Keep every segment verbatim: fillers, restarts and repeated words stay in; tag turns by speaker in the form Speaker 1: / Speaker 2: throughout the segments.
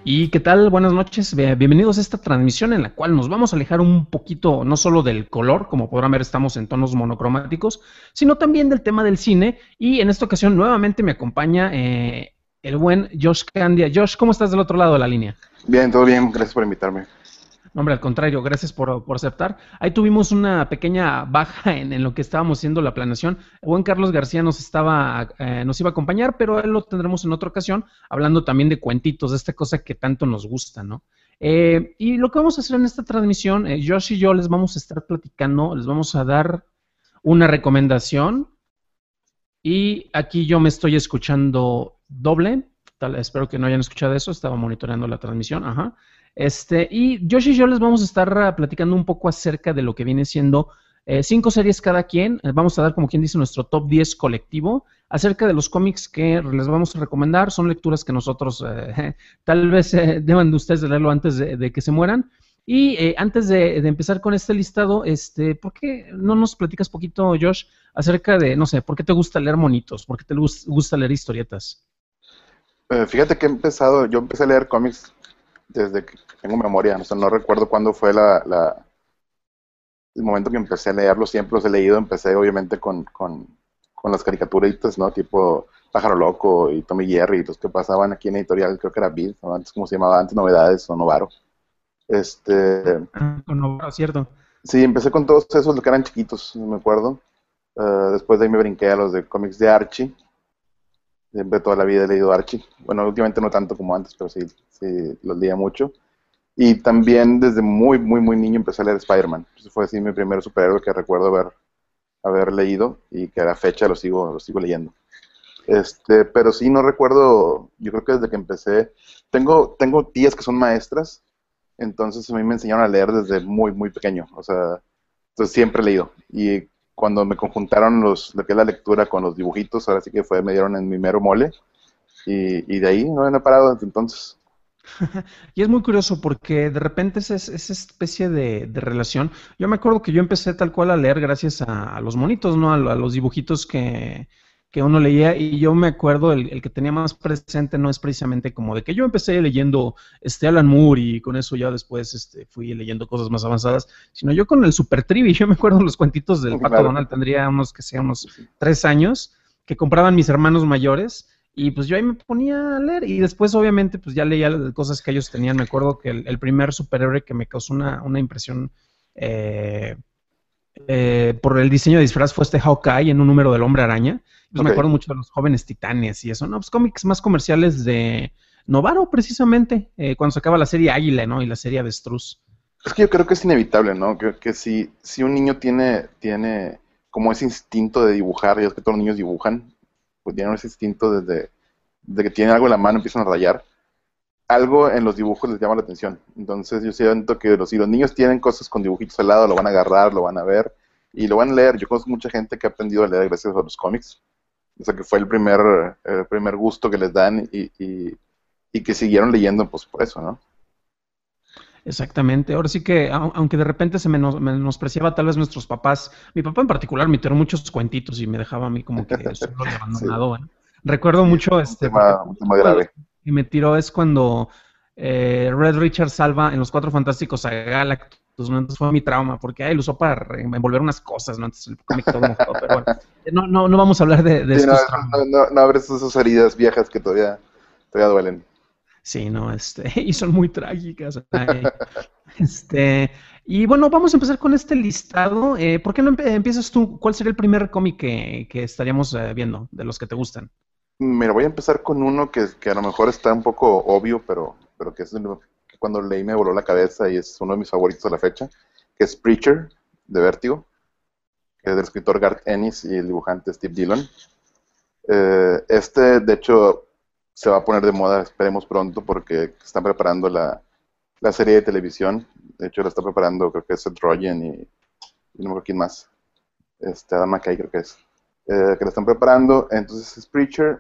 Speaker 1: ¿Y qué tal? Buenas noches. Be- Bienvenidos a esta transmisión en la cual nos vamos a alejar un poquito, no solo del color, como podrán ver, estamos en tonos monocromáticos, sino también del tema del cine. Y en esta ocasión nuevamente me acompaña eh, el buen Josh Candia. Josh, ¿cómo estás del otro lado de la línea?
Speaker 2: Bien, todo bien, gracias por invitarme.
Speaker 1: No, hombre, al contrario, gracias por, por aceptar. Ahí tuvimos una pequeña baja en, en lo que estábamos haciendo la planeación. El buen Carlos García nos estaba, eh, nos iba a acompañar, pero él lo tendremos en otra ocasión, hablando también de cuentitos, de esta cosa que tanto nos gusta, ¿no? Eh, y lo que vamos a hacer en esta transmisión, eh, Josh y yo les vamos a estar platicando, les vamos a dar una recomendación y aquí yo me estoy escuchando doble. Tal, espero que no hayan escuchado eso. Estaba monitoreando la transmisión. Ajá. Este, y Josh y yo les vamos a estar uh, platicando un poco acerca de lo que viene siendo eh, cinco series cada quien. Eh, vamos a dar, como quien dice, nuestro top diez colectivo acerca de los cómics que les vamos a recomendar. Son lecturas que nosotros eh, tal vez eh, deban de ustedes de leerlo antes de, de que se mueran. Y eh, antes de, de, empezar con este listado, este, ¿por qué no nos platicas poquito, Josh, acerca de, no sé, por qué te gusta leer monitos? ¿Por qué te gusta leer historietas?
Speaker 2: Eh, fíjate que he empezado, yo empecé a leer cómics desde que tengo memoria, o sea, no recuerdo cuándo fue la, la- el momento que empecé a leerlos, siempre los he leído, empecé obviamente con, con, con las caricaturitas, ¿no? Tipo Pájaro Loco y Tommy Jerry, los que pasaban aquí en editorial, creo que era Vid, ¿no? Antes, ¿cómo se llamaba? Antes Novedades o Novaro. Este,
Speaker 1: Ah, no, cierto.
Speaker 2: sí, empecé con todos esos, los que eran chiquitos, me acuerdo. Eh, después de ahí me brinqué a los de cómics de Archie. Siempre toda la vida he leído Archie. Bueno, últimamente no tanto como antes, pero sí, sí los leía mucho. Y también desde muy, muy, muy niño empecé a leer Spider-Man. Ese fue así mi primer superhéroe que recuerdo haber, haber leído y que a la fecha lo sigo, lo sigo leyendo. Este, pero sí, no recuerdo, yo creo que desde que empecé, tengo, tengo tías que son maestras, entonces a mí me enseñaron a leer desde muy, muy pequeño. O sea, entonces siempre he leído. Y cuando me conjuntaron los, lo que es la lectura con los dibujitos, ahora sí que fue, me dieron en mi mero mole. Y, y de ahí no he parado desde entonces.
Speaker 1: Y es muy curioso porque de repente es, es- esa especie de, de relación. Yo me acuerdo que yo empecé tal cual a leer gracias a, a los monitos, ¿no? A, a los dibujitos que, que uno leía. Y yo me acuerdo, el, el que tenía más presente no es precisamente como de que yo empecé leyendo este Alan Moore y con eso ya después este, fui leyendo cosas más avanzadas, sino yo con el Super Trivi. Yo me acuerdo los cuentitos del Pato
Speaker 2: Claro.
Speaker 1: Donald, tendría unos que sean unos tres años, que compraban mis hermanos mayores. Y pues yo ahí me ponía a leer y después obviamente pues ya leía cosas que ellos tenían. Me acuerdo que el, el primer superhéroe que me causó una, una impresión eh, eh, por el diseño de disfraz fue este Hawkeye en un número del Hombre Araña. Pues me
Speaker 2: Ok.
Speaker 1: acuerdo mucho de los jóvenes titanes y eso, ¿no? Pues cómics más comerciales de Novaro precisamente, eh, cuando sacaba la serie Águila, ¿no? Y la serie Avestruz.
Speaker 2: Es que yo creo que es inevitable, ¿no? Que, que si, si un niño tiene, tiene como ese instinto de dibujar, y es que todos los niños dibujan, pues tienen ese instinto desde, desde que tienen algo en la mano, empiezan a rayar, algo en los dibujos les llama la atención. Entonces yo siento que los, si los niños tienen cosas con dibujitos al lado, lo van a agarrar, lo van a ver y lo van a leer. Yo conozco mucha gente que ha aprendido a leer gracias a los cómics. O sea, que fue el primer, el primer gusto que les dan y, y, y que siguieron leyendo pues por eso, ¿no?
Speaker 1: Exactamente. Ahora sí que, au- aunque de repente se menos, menospreciaba tal vez nuestros papás, mi papá en particular me tiró muchos cuentitos y me dejaba a mí como que solo y
Speaker 2: Sí,
Speaker 1: abandonado. ¿Eh? Recuerdo
Speaker 2: sí,
Speaker 1: mucho,
Speaker 2: un
Speaker 1: este, porque
Speaker 2: tema, un tema
Speaker 1: uno de los
Speaker 2: grave.
Speaker 1: que me tiró es cuando eh, Red Richard salva en Los Cuatro Fantásticos a Galactus, ¿no? Entonces fue mi trauma, porque ahí lo usó para re- envolver unas cosas, ¿no? Entonces el cómic todo mojado, pero bueno, eh, no, no, no vamos a hablar de, de
Speaker 2: Sí, no,
Speaker 1: estos
Speaker 2: no,
Speaker 1: traumas.
Speaker 2: no, no abres esas heridas viejas que todavía, todavía duelen.
Speaker 1: Sí, no, este, y son muy trágicas. Ay. Este, y bueno, vamos a empezar con este listado. Eh, ¿por qué no empe- empiezas tú? ¿Cuál sería el primer cómic que, que estaríamos eh, viendo de los que te gustan?
Speaker 2: Mira, voy a empezar con uno que, que a lo mejor está un poco obvio, pero, pero que es lo que cuando leí me voló la cabeza y es uno de mis favoritos a la fecha, que es Preacher, de Vértigo, que es del escritor Garth Ennis y el dibujante Steve Dillon. Eh, este, de hecho, se va a poner de moda, esperemos pronto, porque están preparando la, la serie de televisión. De hecho, la está preparando, creo que es Seth Rogen y, y no me acuerdo quién más. Este, Adam McKay creo que es. Eh, que la están preparando. Entonces es Preacher.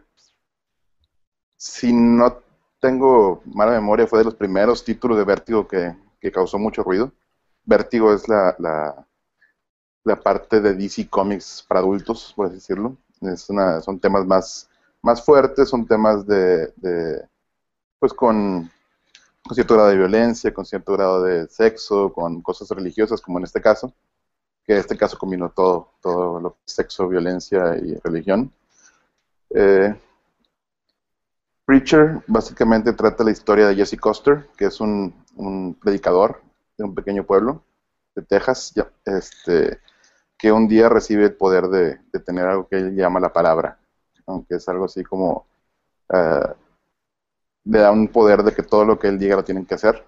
Speaker 2: Si no tengo mala memoria, fue de los primeros títulos de Vértigo que, que causó mucho ruido. Vértigo es la, la, la parte de D C Comics para adultos, por así decirlo. Es una, son temas más, más fuertes, son temas de, de pues con, con cierto grado de violencia, con cierto grado de sexo, con cosas religiosas, como en este caso, que en este caso combinó todo, todo lo que es sexo, violencia y religión. Eh, Preacher básicamente trata la historia de Jesse Custer, que es un, un predicador de un pequeño pueblo de Texas, ya, este, que un día recibe el poder de, de tener algo que él llama la palabra, aunque es algo así como uh, le da un poder de que todo lo que él diga lo tienen que hacer.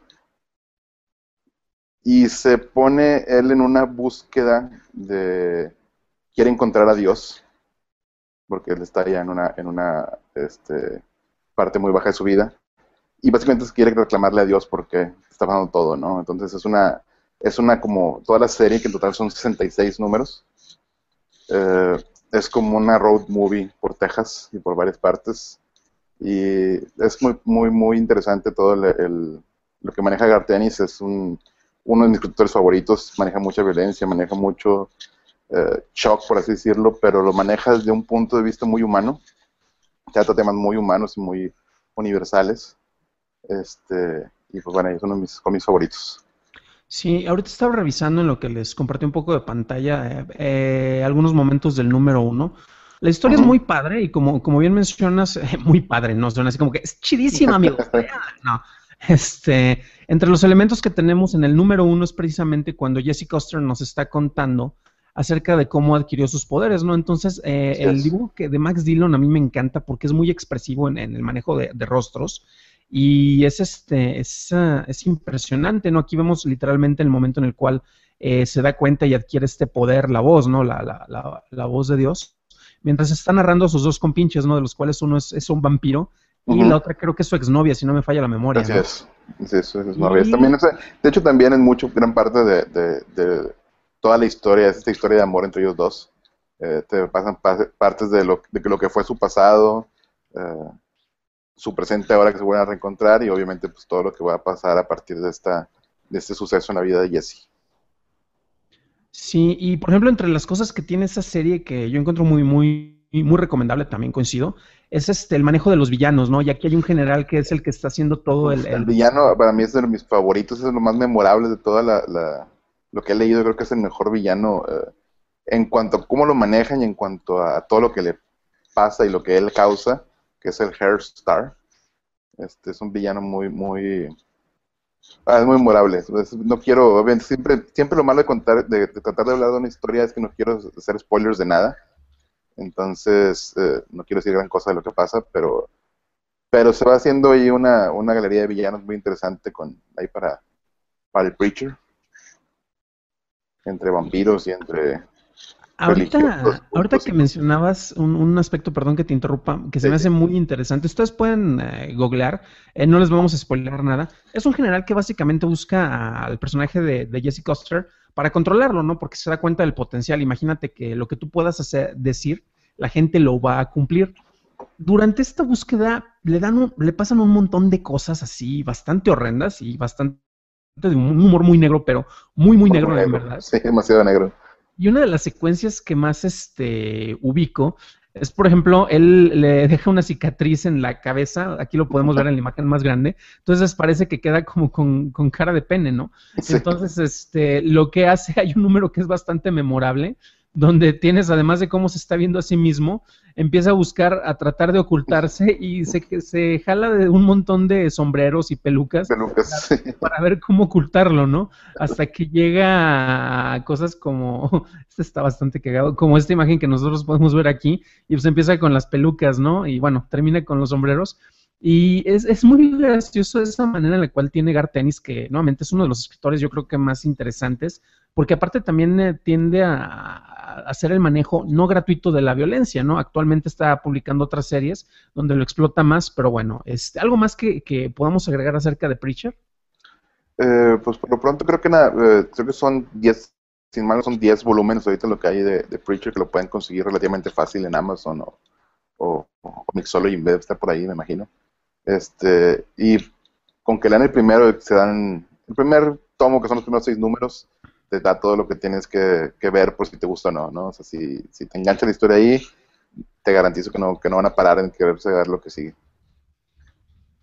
Speaker 2: Y se pone él en una búsqueda de... quiere encontrar a Dios, porque él está ya en una, en una este, parte muy baja de su vida. Y básicamente quiere reclamarle a Dios porque está pasando todo, ¿no? Entonces es una, es una como... toda la serie, que en total son sesenta y seis números, eh, es como una road movie por Texas y por varias partes. Y es muy, muy, muy interesante todo el, el, lo que maneja Garth Ennis. Es un, uno de mis escritores favoritos. Maneja mucha violencia, maneja mucho eh, shock, por así decirlo, pero lo maneja desde un punto de vista muy humano. Trata temas muy humanos y muy universales. Este, y pues bueno, es uno de mis cómics favoritos.
Speaker 1: Sí, ahorita estaba revisando en lo que les compartí un poco de pantalla, eh, eh, algunos momentos del número uno. La historia es
Speaker 2: Uh-huh.
Speaker 1: muy padre y como, como bien mencionas, eh, muy padre, ¿no? Suena así como que es chidísima, amigos. No, este, entre los elementos que tenemos en el número uno es precisamente cuando Jesse Custer nos está contando acerca de cómo adquirió sus poderes, ¿no? Entonces, eh, el dibujo que de Max Dillon a mí me encanta porque es muy expresivo en, en el manejo de, de rostros. Y es, este, es, uh, es impresionante, ¿no? Aquí vemos literalmente el momento en el cual eh, se da cuenta y adquiere este poder, la voz, ¿no? La, la, la, la voz de Dios. Mientras está narrando a sus dos compinches, ¿no? De los cuales uno es, es un vampiro y
Speaker 2: Uh-huh.
Speaker 1: la otra creo que es su exnovia, si no me falla la memoria,
Speaker 2: Así
Speaker 1: ¿no?
Speaker 2: es. Sí, eso es novia.
Speaker 1: Y...
Speaker 2: También, o sea, de hecho, también es mucho, gran parte de, de, de toda la historia, es esta historia de amor entre ellos dos. Eh, te pasan pa- partes de lo, de lo que fue su pasado, eh, su presente ahora que se vuelven a reencontrar, y obviamente pues todo lo que va a pasar a partir de esta de este suceso en la vida de Jesse.
Speaker 1: Sí, y por ejemplo, entre las cosas que tiene esa serie que yo encuentro muy, muy, muy recomendable, también coincido, es este el manejo de los villanos, ¿no? Y aquí hay un general que es el que está haciendo todo el,
Speaker 2: Uf, el
Speaker 1: el...
Speaker 2: villano para mí es de mis favoritos, es lo más memorable de toda la, la lo que he leído. Creo que es el mejor villano eh, en cuanto a cómo lo manejan y en cuanto a todo lo que le pasa y lo que él causa, que es el Hairstar. Este es un villano muy, muy, ah, es muy memorable. Es- no quiero, obviamente, siempre, siempre lo malo de contar, de, de tratar de hablar de una historia es que no quiero hacer spoilers de nada. Entonces, eh, no quiero decir gran cosa de lo que pasa, pero, pero se va haciendo ahí una, una galería de villanos muy interesante con, ahí para, para el Preacher, entre vampiros y entre religiosos,
Speaker 1: Ahorita, ahorita
Speaker 2: cultos y
Speaker 1: que
Speaker 2: cosas.
Speaker 1: mencionabas un, un aspecto, perdón que te interrumpa, que se
Speaker 2: Sí,
Speaker 1: me
Speaker 2: sí.
Speaker 1: hace muy interesante. Ustedes pueden eh, googlear, eh, no les vamos a spoiler nada. Es un general que básicamente busca al personaje de, de Jesse Custer para controlarlo, ¿no? Porque se da cuenta del potencial. Imagínate que lo que tú puedas hacer, decir, la gente lo va a cumplir. Durante esta búsqueda le dan un- le pasan un montón de cosas así bastante horrendas y bastante de un humor muy negro, pero muy, muy
Speaker 2: Muy, muy
Speaker 1: negro en
Speaker 2: negro.
Speaker 1: verdad.
Speaker 2: Sí, demasiado negro.
Speaker 1: Y una de las secuencias que más este, ubico es, por ejemplo, él le deja una cicatriz en la cabeza, aquí lo podemos ver en la imagen más grande, entonces parece que queda como con, con cara de pene, ¿no?
Speaker 2: Sí.
Speaker 1: Entonces, este, lo que hace, hay un número que es bastante memorable, donde tienes, además de cómo se está viendo a sí mismo, empieza a buscar, a tratar de ocultarse y se, se jala de un montón de sombreros y pelucas para,
Speaker 2: Pelucas. Sí.
Speaker 1: para ver cómo ocultarlo, ¿no? Hasta que llega a cosas como, este está bastante cagado, como esta imagen que nosotros podemos ver aquí, y pues empieza con las pelucas, ¿no? Y bueno, termina con los sombreros. Y es, es muy gracioso esa manera en la cual tiene Garth Ennis, que nuevamente es uno de los escritores yo creo que más interesantes, porque aparte también eh, tiende a, a, hacer el manejo no gratuito de la violencia, ¿no? Actualmente está publicando otras series donde lo explota más, pero bueno, este, ¿algo más que, que podamos agregar acerca de Preacher?
Speaker 2: Eh, pues por lo pronto creo que nada, eh, creo que son diez, sin mal, son diez volúmenes ahorita lo que hay de, de Preacher, que lo pueden conseguir relativamente fácil en Amazon o, o, o Mixology, debe estar por ahí, me imagino. Este, y con que lean el primero, se dan, el primer tomo, que son los primeros seis números, te da todo lo que tienes que, que ver por si te gusta o no, ¿no? O sea, si, si te engancha la historia ahí, te garantizo que no, que no van a parar en querer saber lo que sigue.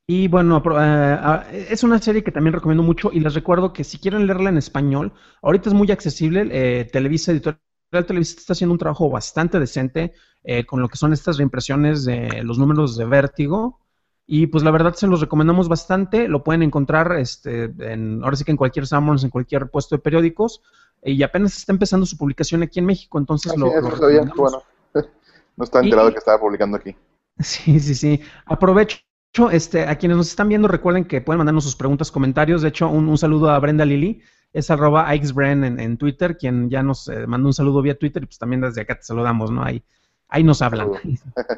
Speaker 1: Y bueno, apro- eh, ah, es una serie que también recomiendo mucho y les recuerdo que si quieren leerla en español, ahorita es muy accesible. eh, Televisa Editorial Televisa está haciendo un trabajo bastante decente eh, con lo que son estas reimpresiones de los números de Vértigo. Y pues la verdad se los recomendamos bastante. Lo pueden encontrar este, en, ahora sí que en cualquier Summers, en cualquier puesto de periódicos. Y apenas está empezando su publicación aquí en México, entonces
Speaker 2: Así
Speaker 1: lo,
Speaker 2: es,
Speaker 1: lo
Speaker 2: no sabía, qué
Speaker 1: recomendamos.
Speaker 2: bueno. No estaba enterado de que
Speaker 1: Y
Speaker 2: estaba publicando aquí.
Speaker 1: sí, sí, sí. Aprovecho, este, a quienes nos están viendo, recuerden que pueden mandarnos sus preguntas, comentarios. De hecho, un, un saludo a Brenda Lili, es arroba ixbren en, en Twitter, quien ya nos eh, mandó un saludo vía Twitter y pues también desde acá te saludamos, ¿no? Ahí, ahí nos hablan.
Speaker 2: Saludos.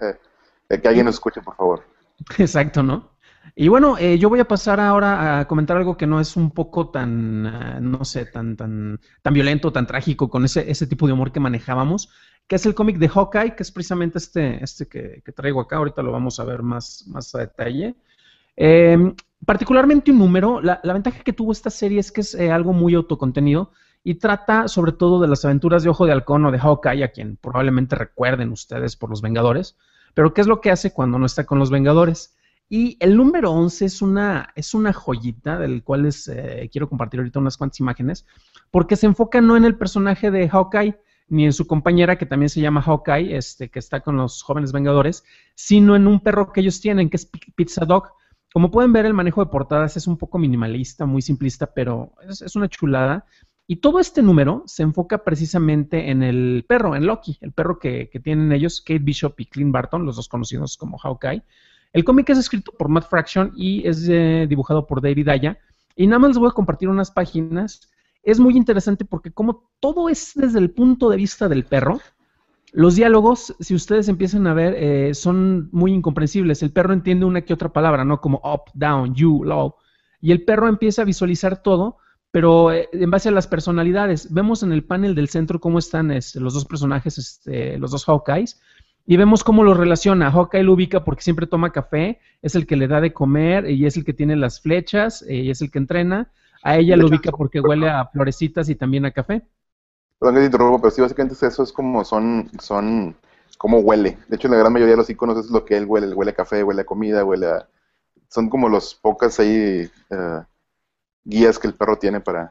Speaker 2: Eh, que alguien nos
Speaker 1: Y,
Speaker 2: escuche, por favor.
Speaker 1: exacto, ¿no? Y bueno, eh, yo voy a pasar ahora a comentar algo que no es un poco tan, ah, no sé, tan, tan, tan violento, tan trágico, con ese, ese tipo de humor que manejábamos, que es el cómic de Hawkeye, que es precisamente este, este que, que traigo acá. Ahorita lo vamos a ver más, más a detalle. Eh, Particularmente un número, la, la, ventaja que tuvo esta serie es que es eh, algo muy autocontenido y trata sobre todo de las aventuras de Ojo de Halcón o de Hawkeye, a quien probablemente recuerden ustedes por los Vengadores, pero ¿qué es lo que hace cuando no está con los Vengadores? Y el número once es una, es una joyita del cual les eh, quiero compartir ahorita unas cuantas imágenes, porque se enfoca no en el personaje de Hawkeye, ni en su compañera que también se llama Hawkeye, este, que está con los jóvenes Vengadores, sino en un perro que ellos tienen, que es Pizza Dog. Como pueden ver, el manejo de portadas es un poco minimalista, muy simplista, pero es, es una chulada. Y todo este número se enfoca precisamente en el perro, en Loki, el perro que, que tienen ellos, Kate Bishop y Clint Barton, los dos conocidos como Hawkeye. El cómic es escrito por Matt Fraction y es eh, dibujado por David Aya. Y nada más les voy a compartir unas páginas. Es muy interesante porque como todo es desde el punto de vista del perro, los diálogos, si ustedes empiezan a ver, eh, son muy incomprensibles. El perro entiende una que otra palabra, ¿no? Como up, down, you, low. Y el perro empieza a visualizar todo, pero eh, en base a las personalidades. Vemos en el panel del centro cómo están este, los dos personajes, este, los dos Hawkeyes, y vemos cómo los relaciona. Hawkeye lo ubica porque siempre toma café, es el que le da de comer y es el que tiene las flechas eh, y es el que entrena. A ella
Speaker 2: De
Speaker 1: lo
Speaker 2: hecho,
Speaker 1: ubica porque huele a florecitas y también a café.
Speaker 2: perdón que te interrumpo, pero sí, básicamente es eso, es como son, son, como huele. De hecho, la gran mayoría de los iconos es lo que él huele, él huele a café, huele a comida, huele a... Son como los pocas ahí eh, guías que el perro tiene para,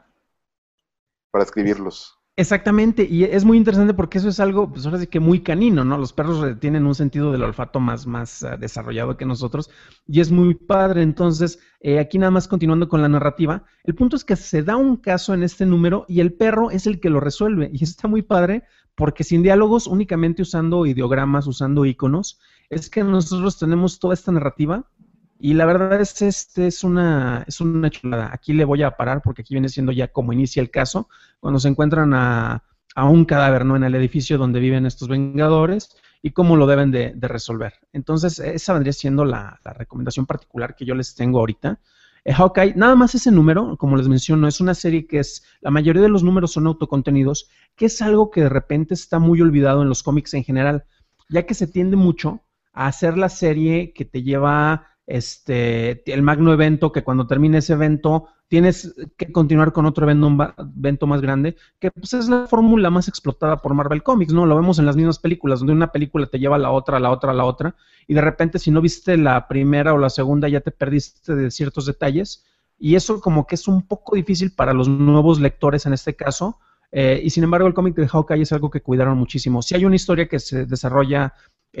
Speaker 2: para escribirlos.
Speaker 1: Exactamente, y es muy interesante porque eso es algo, pues ahora sí que muy canino, ¿no? Los perros eh, tienen un sentido del olfato más, más uh, desarrollado que nosotros y es muy padre. Entonces, eh, aquí nada más continuando con la narrativa, el punto es que se da un caso en este número y el perro es el que lo resuelve y eso está muy padre porque sin diálogos, únicamente usando ideogramas, usando iconos, es que nosotros tenemos toda esta narrativa y la verdad es este es una, es una chulada. Aquí le voy a parar porque aquí viene siendo ya como inicia el caso cuando se encuentran a, a un cadáver, ¿no? En el edificio donde viven estos Vengadores y cómo lo deben de, de resolver. Entonces, esa vendría siendo la, la, recomendación particular que yo les tengo ahorita. Eh, Hawkeye, nada más ese número, como les menciono, es una serie que es, la mayoría de los números son autocontenidos, que es algo que de repente está muy olvidado en los cómics en general, ya que se tiende mucho a hacer la serie que te lleva este, el magno evento, que cuando termine ese evento tienes que continuar con otro evento, evento más grande, que pues es la fórmula más explotada por Marvel Comics, ¿no? Lo vemos en las mismas películas, donde una película te lleva a la otra, a la otra, a la otra, y de repente si no viste la primera o la segunda ya te perdiste de ciertos detalles, y eso como que es un poco difícil para los nuevos lectores en este caso, eh, y sin embargo el cómic de Hawkeye es algo que cuidaron muchísimo. Si hay una historia que se desarrolla,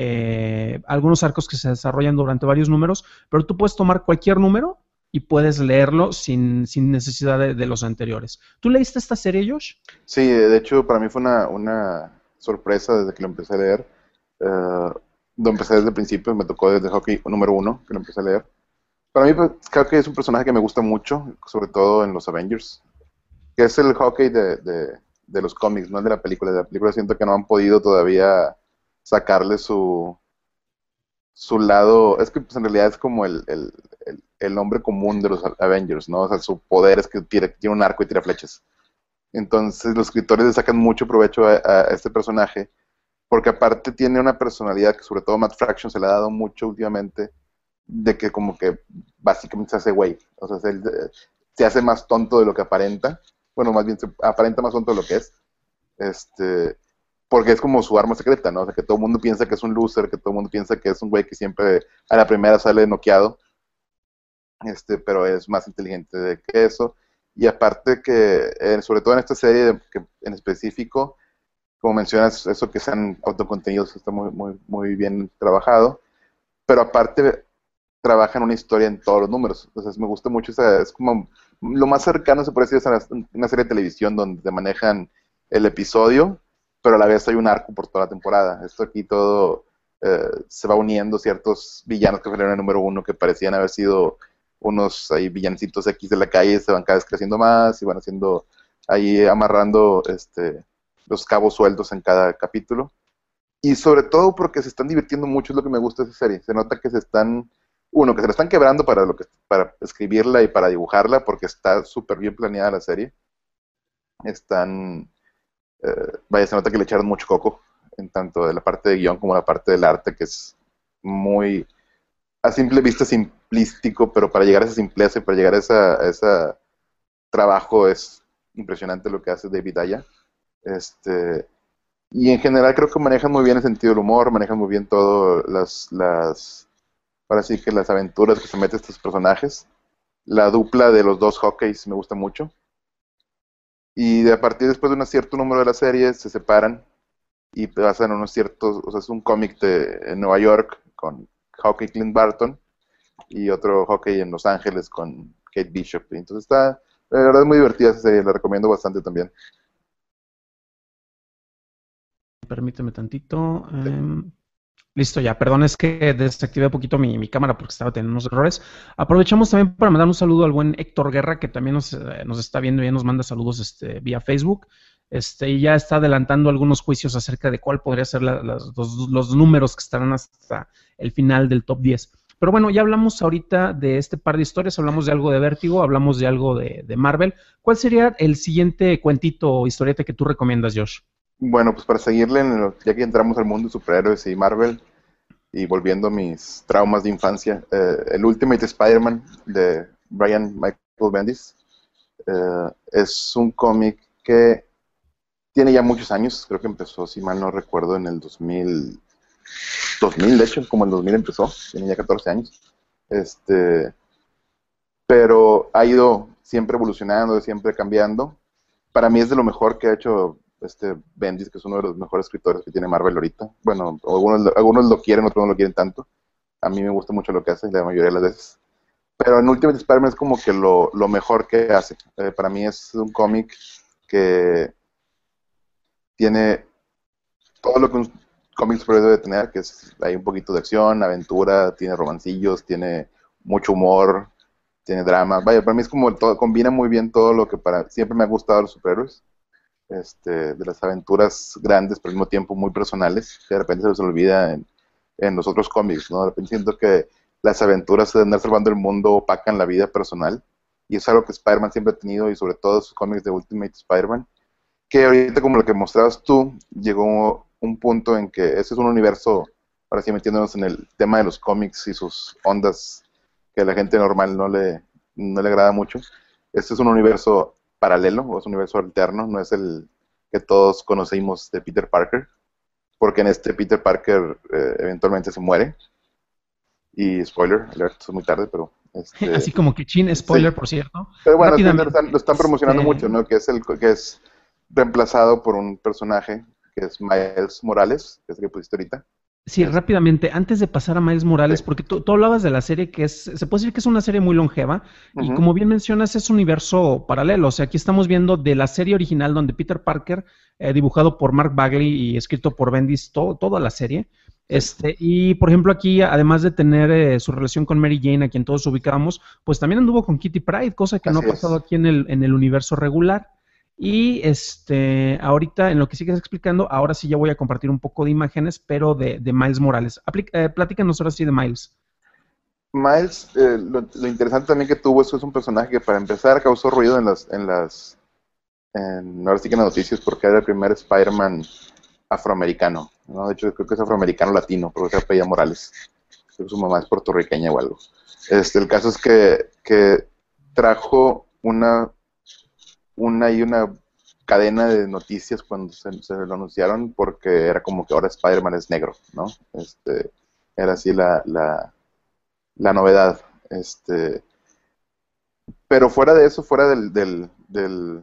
Speaker 1: eh, algunos arcos que se desarrollan durante varios números, pero tú puedes tomar cualquier número y puedes leerlo sin, sin necesidad de, de, los anteriores. ¿Tú leíste esta serie, Josh?
Speaker 2: Sí, de hecho, para mí fue una, una sorpresa desde que lo empecé a leer. Uh, lo empecé desde el principio, me tocó desde Hawkeye número uno, que lo empecé a leer. Para mí, pues, creo que es un personaje que me gusta mucho, sobre todo en los Avengers, que es el Hawkeye de, de, de los cómics, no el de la película. De la película siento que no han podido todavía sacarle su, su lado, es que pues, en realidad es como el, el, el, el hombre común de los Avengers, ¿no? O sea, su poder es que tira, tiene un arco y tira flechas. Entonces los escritores le sacan mucho provecho a, a este personaje, porque aparte tiene una personalidad que sobre todo Matt Fraction se le ha dado mucho últimamente, de que como que básicamente se hace güey, o sea, se, se hace más tonto de lo que aparenta, bueno, más bien se aparenta más tonto de lo que es, este, porque es como su arma secreta, ¿no? O sea, que todo el mundo piensa que es un loser, que todo el mundo piensa que es un güey que siempre a la primera sale noqueado, este, pero es más inteligente de que eso. Y aparte que, eh, sobre todo en esta serie que en específico, como mencionas, eso que sean autocontenidos está muy, muy, muy bien trabajado, pero aparte trabajan una historia en todos los números. Entonces me gusta mucho esa, es como lo más cercano se puede decir es una, una serie de televisión donde te manejan el episodio, pero a la vez hay un arco por toda la temporada. Esto aquí todo eh, se va uniendo ciertos villanos que fueron en el número uno que parecían haber sido unos ahí villancitos X de la calle, se van cada vez creciendo más y van haciendo ahí amarrando este los cabos sueltos en cada capítulo. Y sobre todo porque se están divirtiendo mucho, es lo que me gusta de esa serie. Se nota que se están, uno, que se la están quebrando para, lo que, para escribirla y para dibujarla, porque está súper bien planeada la serie. Están, eh, vaya, se nota que le echaron mucho coco, en tanto de la parte de guión como la parte del arte, que es muy, a simple vista simplístico, pero para llegar a esa simpleza y para llegar a ese trabajo es impresionante lo que hace David Aya. Este, y en general creo que manejan muy bien el sentido del humor, manejan muy bien todo las, las, ahora sí que las aventuras que se meten estos personajes. La dupla de los dos hockeys me gusta mucho. Y de a partir después de un cierto número de la serie se separan y pasan unos ciertos, o sea, es un cómic de en Nueva York con Hockey Clint Barton y otro hockey en Los Ángeles con Kate Bishop. Y entonces está, la verdad es muy divertida esa serie, la recomiendo bastante también.
Speaker 1: Permíteme tantito. em, Listo, ya. Perdón, es que desactivé un poquito mi, mi cámara porque estaba teniendo unos errores. Aprovechamos también para mandar un saludo al buen Héctor Guerra, que también nos, eh, nos está viendo y ya nos manda saludos este, vía Facebook. Este, y ya está adelantando algunos juicios acerca de cuál podría ser la- las- los, los números que estarán hasta el final del top diez. Pero bueno, ya hablamos ahorita de este par de historias, hablamos de algo de Vértigo, hablamos de algo de, de Marvel. ¿Cuál sería el siguiente cuentito o historieta que tú recomiendas, Josh?
Speaker 2: Bueno, pues para seguirle, en lo- ya que entramos al mundo de superhéroes y Marvel, y volviendo a mis traumas de infancia, eh, el Ultimate Spider-Man de Brian Michael Bendis eh, es un cómic que tiene ya muchos años, creo que empezó, si mal no recuerdo, en el dos mil, dos mil de hecho, como el dos mil empezó, tiene ya catorce años, este, pero ha ido siempre evolucionando, siempre cambiando. Para mí es de lo mejor que ha hecho este Bendis, que es uno de los mejores escritores que tiene Marvel ahorita. Bueno, algunos, lo- algunos lo quieren, otros no lo quieren tanto. A mí me gusta mucho lo que hace, la mayoría de las veces. Pero en Ultimate Spider-Man es como que lo, lo mejor que hace. Eh, para mí es un cómic que tiene todo lo que un cómic superhéroe debe tener, que es, hay un poquito de acción, aventura, tiene romancillos, tiene mucho humor, tiene drama. Vaya, para mí es como todo, combina muy bien todo lo que para siempre me ha gustado de los superhéroes. Este, de las aventuras grandes, pero al mismo tiempo muy personales, que de repente se les olvida en, en los otros cómics, ¿no? De repente siento que las aventuras de andar salvando el mundo opacan la vida personal, y es algo que Spider-Man siempre ha tenido, y sobre todo sus cómics de Ultimate Spider-Man, que ahorita, como lo que mostrabas tú, llegó un punto en que ese es un universo, ahora sí metiéndonos en el tema de los cómics y sus ondas que a la gente normal no le, no le agrada mucho. Este es un universo paralelo, o es un universo alterno, no es el que todos conocimos de Peter Parker, porque en este Peter Parker eh, eventualmente se muere, y spoiler, alert, es muy tarde, pero este,
Speaker 1: Así como que chin,
Speaker 2: sí,
Speaker 1: spoiler, por cierto.
Speaker 2: pero bueno, es que lo
Speaker 1: Rápidamente,
Speaker 2: están, lo están promocionando
Speaker 1: este,
Speaker 2: mucho, ¿no? Que es el que es reemplazado por un personaje que es Miles Morales, que es el que pusiste ahorita.
Speaker 1: sí,
Speaker 2: Es,
Speaker 1: rápidamente, antes de pasar a Miles
Speaker 2: sí.
Speaker 1: Morales, porque tú, tú hablabas de la serie que es, se puede decir que es una serie muy longeva, y
Speaker 2: Ujú,
Speaker 1: como bien mencionas, es un universo paralelo. O sea, aquí estamos viendo de la serie original donde Peter Parker, eh, dibujado por Mark Bagley y escrito por Bendis, to- toda la serie.
Speaker 2: sí,
Speaker 1: Este, y por ejemplo, aquí, además de tener eh, su relación con Mary Jane, a quien todos ubicábamos, pues también anduvo con Kitty Pryde, cosa que no ha
Speaker 2: así
Speaker 1: pasado
Speaker 2: es.
Speaker 1: aquí en el, en el universo regular. Y este, ahorita en lo que sigues explicando, ahora sí ya voy a compartir un poco de imágenes, pero de, de Miles Morales. Apli- eh, platícanos ahora sí de Miles.
Speaker 2: Miles, eh, lo, lo interesante también que tuvo, eso es un personaje que para empezar causó ruido en las, en las, en, ahora sí que en las noticias, porque era el primer Spider-Man afroamericano, ¿no? De hecho, creo que es afroamericano latino, porque se apellida Morales. Creo que su mamá es puertorriqueña o algo. Este, el caso es que, que trajo una una y una cadena de noticias cuando se, se lo anunciaron, porque era como que ahora Spider-Man es negro, ¿no? Este, era así la, la, la novedad. Este, Pero fuera de eso, fuera del, del, del,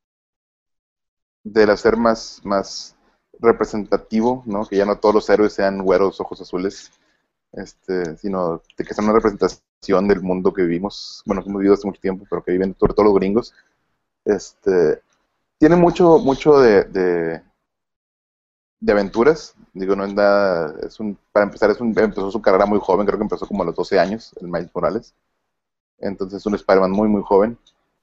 Speaker 2: del hacer más, más representativo, ¿no? Que ya no todos los héroes sean güeros, ojos azules, este, sino de que sea una representación del mundo que vivimos, bueno, que hemos vivido hace mucho tiempo, pero que viven sobre todo los gringos. Este, tiene mucho, mucho de, de, de aventuras, digo, no es nada, es un, para empezar, es un, empezó su carrera muy joven, creo que empezó como a los doce años, el Miles Morales, entonces es un Spider-Man muy, muy joven,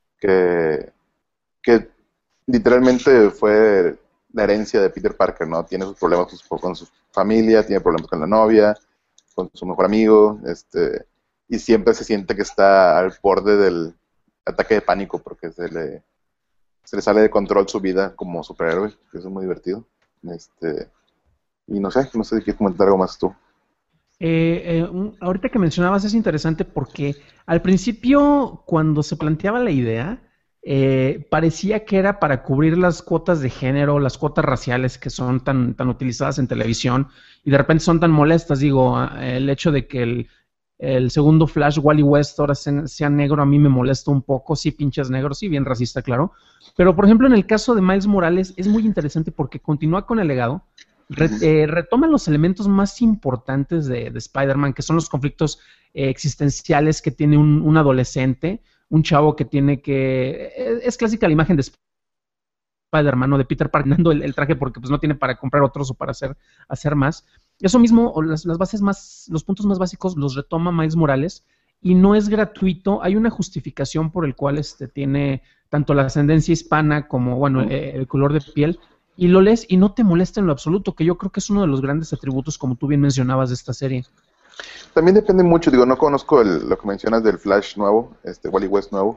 Speaker 2: que, que literalmente fue la herencia de Peter Parker, ¿no? Tiene sus problemas con su, con su familia, tiene problemas con la novia, con su mejor amigo, este, y siempre se siente que está al borde del ataque de pánico porque se le, se le sale de control su vida como superhéroe, que eso es muy divertido. Este, y no sé, no sé si quieres comentar algo más tú.
Speaker 1: Eh, eh, un- ahorita que mencionabas es interesante porque al principio, cuando se planteaba la idea, eh, parecía que era para cubrir las cuotas de género, las cuotas raciales que son tan, tan utilizadas en televisión y de repente son tan molestas. Digo, ah, el hecho de que el, el segundo Flash, Wally West, ahora se- sea negro, a mí me molesta un poco. Sí, pinches negros, sí, bien racista, claro. Pero, por ejemplo, en el caso de Miles Morales es muy interesante porque continúa con el legado re-
Speaker 2: Ujú.
Speaker 1: eh, retoma los elementos más importantes de, de Spider-Man, que son los conflictos eh, existenciales que tiene un, un adolescente, un chavo que tiene que... eh, Es clásica la imagen de Spider-Man, ¿no? De Peter Parker dando el, el traje porque pues no tiene para comprar otros o para hacer, hacer más. Eso mismo, o las, las bases más, los puntos más básicos los retoma Miles Morales y no es gratuito. Hay una justificación por el cual este, tiene tanto la ascendencia hispana como, bueno, el,
Speaker 2: Ujú.
Speaker 1: el color de piel y lo lees y no te molesta en lo absoluto, que yo creo que es uno de los grandes atributos, como tú bien mencionabas, de esta serie.
Speaker 2: También depende mucho, digo, no conozco el- lo que mencionas del Flash nuevo, este Wally West nuevo,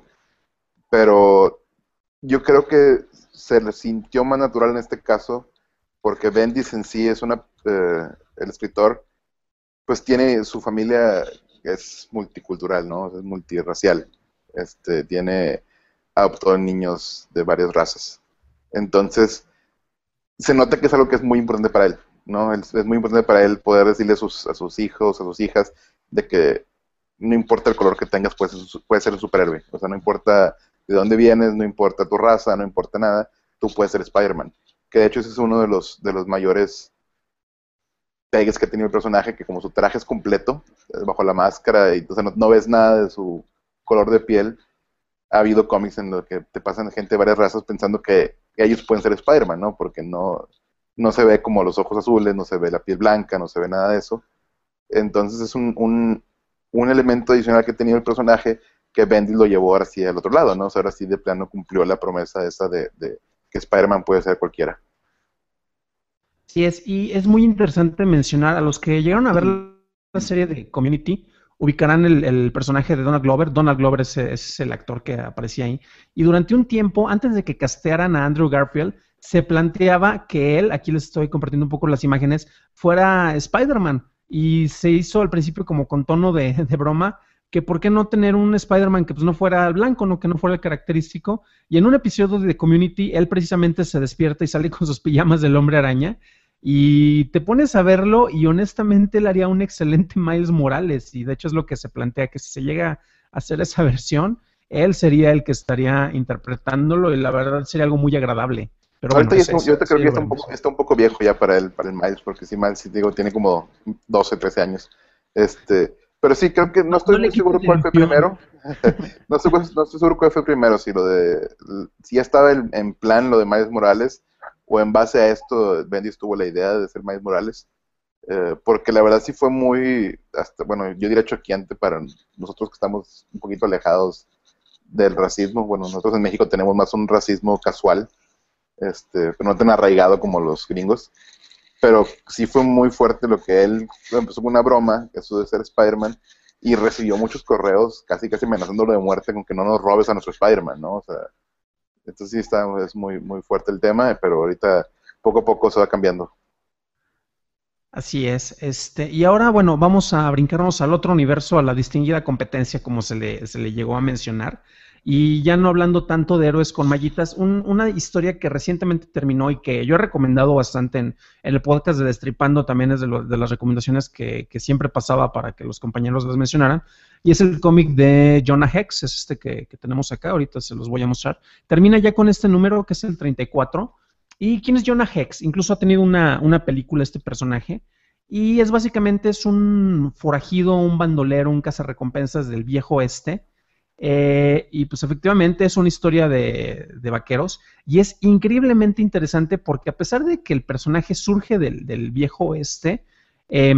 Speaker 2: pero yo creo que se le sintió más natural en este caso, porque Bendis en sí es una, eh, el escritor, pues tiene su familia es multicultural, ¿no? Es multirracial. Este, tiene adoptó niños de varias razas. Entonces, se nota que es algo que es muy importante para él, ¿no? Es, es muy importante para él poder decirle a sus, a sus hijos, a sus hijas, de que no importa el color que tengas, puedes, puedes ser un superhéroe. O sea, no importa de dónde vienes, no importa tu raza, no importa nada, tú puedes ser Spider-Man. Que de hecho ese es uno de los, de los mayores pegues que ha tenido el personaje, que como su traje es completo, bajo la máscara, y entonces no, no ves nada de su color de piel, ha habido cómics en los que te pasan gente de varias razas pensando que ellos pueden ser Spider-Man, ¿no? Porque no, no se ve como los ojos azules, no se ve la piel blanca, no se ve nada de eso. Entonces es un, un, un elemento adicional que ha tenido el personaje que Bendis lo llevó ahora sí al otro lado, ¿no? O sea, ahora sí de plano cumplió la promesa esa de, de que Spider-Man puede ser cualquiera.
Speaker 1: Sí es, y es muy interesante mencionar a los que llegaron a ver la serie de Community, ubicarán el, el personaje de Donald Glover. Donald Glover es, es el actor que aparecía ahí. Y durante un tiempo, antes de que castearan a Andrew Garfield, se planteaba que él, aquí les estoy compartiendo un poco las imágenes, fuera Spider-Man. Y se hizo al principio como con tono de, de broma, que por qué no tener un Spider-Man que pues no fuera blanco, no que no fuera el característico. Y en un episodio de Community, él precisamente se despierta y sale con sus pijamas del hombre araña y te pones a verlo y honestamente él haría un excelente Miles Morales y de hecho es lo que se plantea, que si se llega a hacer esa versión, él sería el que estaría interpretándolo y la verdad sería algo muy agradable. Pero bueno,
Speaker 2: Ahorita, ya está-
Speaker 1: ese,
Speaker 2: yo
Speaker 1: ese,
Speaker 2: ahorita
Speaker 1: ese
Speaker 2: creo que
Speaker 1: ya
Speaker 2: ya
Speaker 1: lo
Speaker 2: está un poco,
Speaker 1: veremos.
Speaker 2: está un poco viejo ya para el, para el Miles, porque sí, Miles, sí, digo, tiene como doce, trece años. Este, pero sí, creo que no
Speaker 1: No,
Speaker 2: estoy
Speaker 1: no le
Speaker 2: muy seguro
Speaker 1: quites
Speaker 2: cuál fue
Speaker 1: dimensión.
Speaker 2: primero. No estoy, no estoy seguro cuál fue primero, si lo de, si ya estaba en, en plan lo de Miles Morales, o en base a esto Bendis tuvo la idea de ser Miles Morales, eh, porque la verdad sí fue muy, hasta, bueno, yo diría choqueante para nosotros que estamos un poquito alejados del racismo. Bueno, nosotros en México tenemos más un racismo casual, este, pero no tan arraigado como los gringos. Pero sí fue muy fuerte lo que él empezó con una broma, eso de ser Spider-Man, y recibió muchos correos casi casi amenazándolo de muerte con que no nos robes a nuestro Spider-Man, ¿no? O sea, entonces sí está, es muy, muy fuerte el tema, pero ahorita poco a poco se va cambiando.
Speaker 1: Así es. Este, y ahora, bueno, vamos a brincarnos al otro universo, a la distinguida competencia, como se le, se le llegó a mencionar. Y ya no hablando tanto de héroes con mallitas, un, una historia que recientemente terminó y que yo he recomendado bastante en, en el podcast de Destripando, también es de, lo, de las recomendaciones que, que siempre pasaba para que los compañeros las mencionaran, y es el cómic de Jonah Hex, es este que, que tenemos acá, ahorita se los voy a mostrar. Termina ya con este número, que es el treinta y cuatro. ¿Y quién es Jonah Hex? Incluso ha tenido una, una película este personaje, y es básicamente es un forajido, un bandolero, un cazarrecompensas del viejo oeste. Eh, y pues efectivamente es una historia de, de vaqueros, y es increíblemente interesante porque a pesar de que el personaje surge del, del viejo oeste, eh,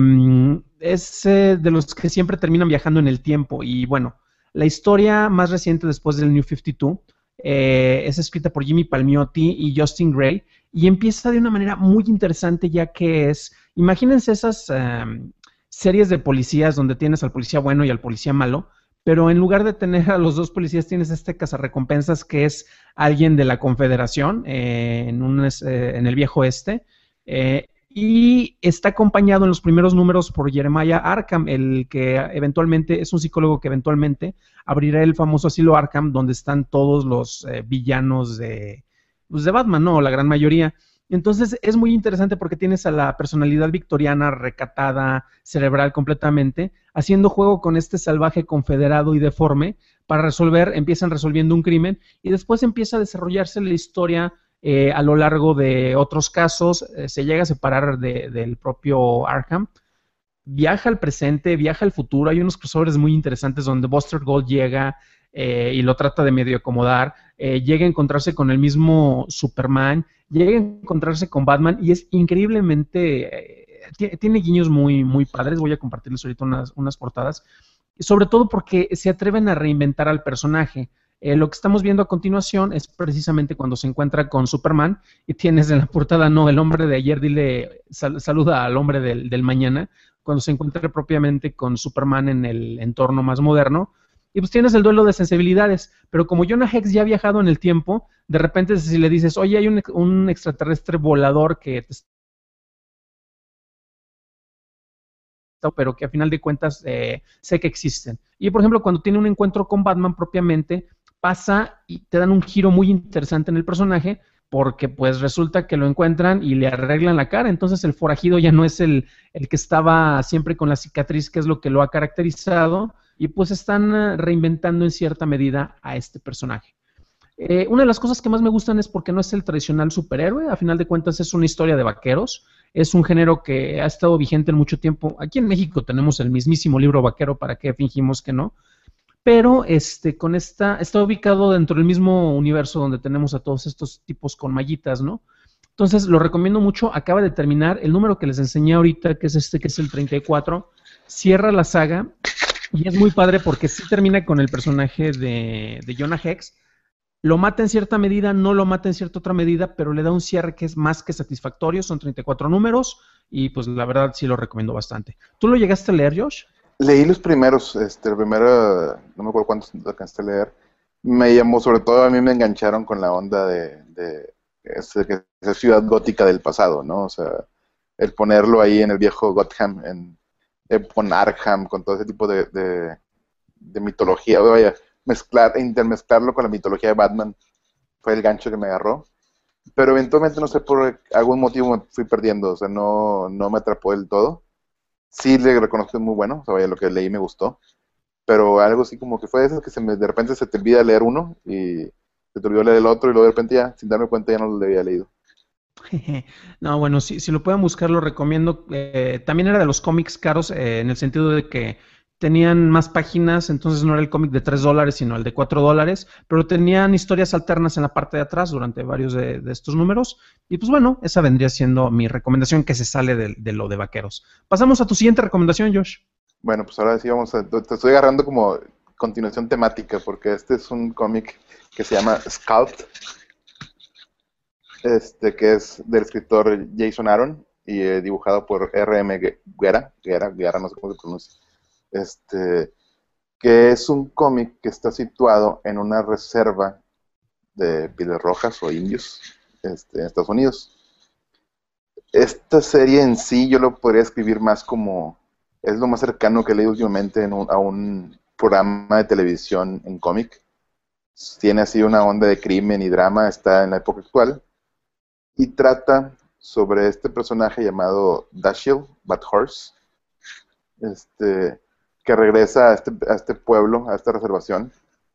Speaker 1: es eh, de los que siempre terminan viajando en el tiempo. Y bueno, la historia más reciente después del New cincuenta y dos eh, es escrita por Jimmy Palmiotti y Justin Gray, y empieza de una manera muy interesante, ya que es, imagínense esas um, series de policías donde tienes al policía bueno y al policía malo, pero en lugar de tener a los dos policías tienes este cazarrecompensas que es alguien de la Confederación eh, en, un, eh, en el viejo oeste, eh, y está acompañado en los primeros números por Jeremiah Arkham, el que eventualmente es un psicólogo que eventualmente abrirá el famoso asilo Arkham, donde están todos los eh, villanos de, pues de Batman, ¿no? La gran mayoría. Entonces es muy interesante porque tienes a la personalidad victoriana recatada, cerebral completamente, haciendo juego con este salvaje confederado y deforme para resolver, empiezan resolviendo un crimen y después empieza a desarrollarse la historia eh, a lo largo de otros casos, eh, se llega a separar de, del propio Arkham, viaja al presente, viaja al futuro, hay unos crossovers muy interesantes donde Buster Gold llega eh, y lo trata de medio acomodar, eh, llega a encontrarse con el mismo Superman, llega a encontrarse con Batman y es increíblemente, eh, tiene guiños muy, muy padres, voy a compartirles ahorita unas, unas portadas, sobre todo porque se atreven a reinventar al personaje. Eh, lo que estamos viendo a continuación es precisamente cuando se encuentra con Superman y tienes en la portada, no, el hombre de ayer, dile, sal, saluda al hombre del, del mañana, cuando se encuentra propiamente con Superman en el entorno más moderno, y pues tienes el duelo de sensibilidades, pero como Jonah Hex ya ha viajado en el tiempo, de repente si le dices, oye, hay un, un extraterrestre volador que te está, pero que a final de cuentas eh, sé que existen. Y por ejemplo, cuando tiene un encuentro con Batman propiamente, pasa y te dan un giro muy interesante en el personaje, porque pues resulta que lo encuentran y le arreglan la cara, entonces el forajido ya no es el, el que estaba siempre con la cicatriz, que es lo que lo ha caracterizado, y pues están reinventando en cierta medida a este personaje. Eh, una de las cosas que más me gustan es porque no es el tradicional superhéroe, a final de cuentas es una historia de vaqueros, es un género que ha estado vigente en mucho tiempo. Aquí en México tenemos el mismísimo libro vaquero, ¿para qué fingimos que no? Pero este, con esta, está ubicado dentro del mismo universo donde tenemos a todos estos tipos con mallitas, ¿no? Entonces lo recomiendo mucho, acaba de terminar, el número que les enseñé ahorita, que es este, que es el treinta y cuatro, cierra la saga y es muy padre porque sí termina con el personaje de, de Jonah Hex, lo mata en cierta medida, no lo mata en cierta otra medida, pero le da un cierre que es más que satisfactorio, son treinta y cuatro números y pues la verdad sí lo recomiendo bastante. ¿Tú lo llegaste a leer, Josh?
Speaker 2: Leí los primeros, este, el primero, no me acuerdo cuántos alcanzaste a leer. Me llamó, sobre todo a mí me engancharon con la onda de, de ese, que esa ciudad gótica del pasado, ¿no? O sea, el ponerlo ahí en el viejo Gotham, en, eh, con Arkham, con todo ese tipo de, de, de mitología, vaya, mezclar, intermezclarlo con la mitología de Batman fue el gancho que me agarró. Pero eventualmente, no sé, por algún motivo me fui perdiendo, o sea, no, no me atrapó del todo. Sí le reconozco que es muy bueno, o sea, vaya, lo que leí me gustó, pero algo así como que fue de esas que se me, de repente se te olvida leer uno y se te olvidó leer el otro y luego de repente ya, sin darme cuenta, ya no lo había leído.
Speaker 1: No, bueno, si, si lo pueden buscar, lo recomiendo. Eh, también era de los cómics caros, eh, en el sentido de que tenían más páginas, entonces no era el cómic de tres dólares, sino el de cuatro dólares, pero tenían historias alternas en la parte de atrás durante varios de, de estos números. Y pues bueno, esa vendría siendo mi recomendación que se sale de, de lo de vaqueros. Pasamos a tu siguiente recomendación, Josh.
Speaker 2: Bueno, pues ahora sí vamos a, te estoy agarrando como continuación temática, porque este es un cómic que se llama Sculpt, este, que es del escritor Jason Aaron y eh, dibujado por R M Guerra, Guerra, Guerra, no sé cómo se pronuncia, este, que es un cómic que está situado en una reserva de pieles rojas o indios este, en Estados Unidos. Esta serie en sí yo lo podría escribir más como, es lo más cercano que he leído últimamente en un, a un programa de televisión en cómic. tiene así una onda de crimen y drama, está en la época actual, y trata sobre este personaje llamado Dashiell Bad Horse, este, que regresa a este, a este pueblo, a esta reservación,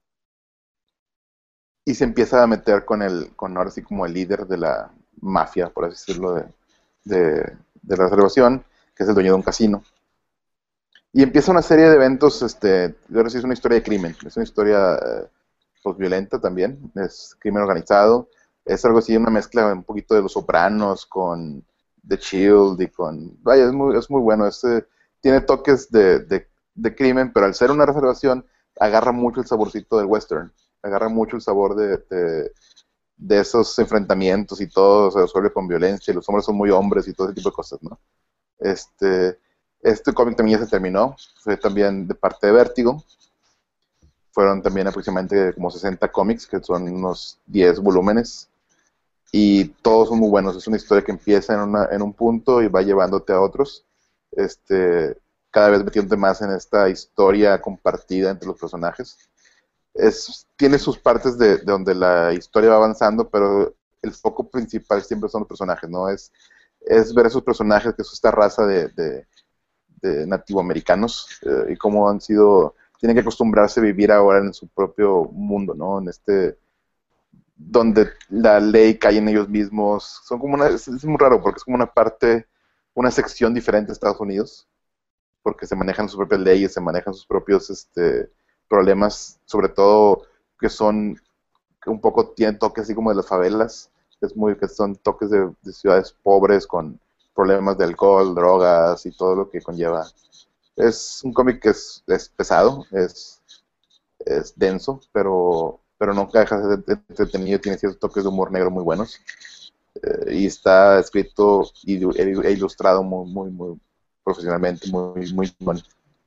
Speaker 2: y se empieza a meter con el, con ahora sí como el líder de la mafia, por así decirlo, de, de, de la reservación, que es el dueño de un casino. Y empieza una serie de eventos, este, ahora sí es una historia de crimen, es una historia eh, pues, violenta también, es crimen organizado, es algo así, una mezcla un poquito de Los Sopranos con The Shield y con, vaya, es muy, es muy bueno, es, eh, tiene toques de, de, de crimen, pero al ser una reservación, agarra mucho el saborcito del western, agarra mucho el sabor de, de, de esos enfrentamientos y todo se resuelve con violencia, y los hombres son muy hombres y todo ese tipo de cosas, ¿no? Este, este cómic también ya se terminó, fue también de parte de Vértigo, fueron también aproximadamente como sesenta cómics, que son unos diez volúmenes, y todos son muy buenos, es una historia que empieza en, una, en un punto y va llevándote a otros, este, cada vez metiéndote más en esta historia compartida entre los personajes. Es, tiene sus partes de, de donde la historia va avanzando, pero el foco principal siempre son los personajes, ¿no? Es, es ver a esos personajes, que es esta raza de, de, de nativoamericanos, eh, y cómo han sido, tienen que acostumbrarse a vivir ahora en su propio mundo, ¿no? En este, donde la ley cae en ellos mismos. Son como una, es, es muy raro, porque es como una parte, una sección diferente de Estados Unidos, porque se manejan sus propias leyes, se manejan sus propios, este, problemas, sobre todo que son, que un poco tienen toques así como de las favelas, es muy, que son toques de, de ciudades pobres con problemas de alcohol, drogas y todo lo que conlleva. Es un cómic que es, es pesado, es, es denso, pero, pero nunca deja de ser entretenido, tiene ciertos toques de humor negro muy buenos, eh, y está escrito y, e ilustrado muy, muy, muy profesionalmente, muy, muy bueno.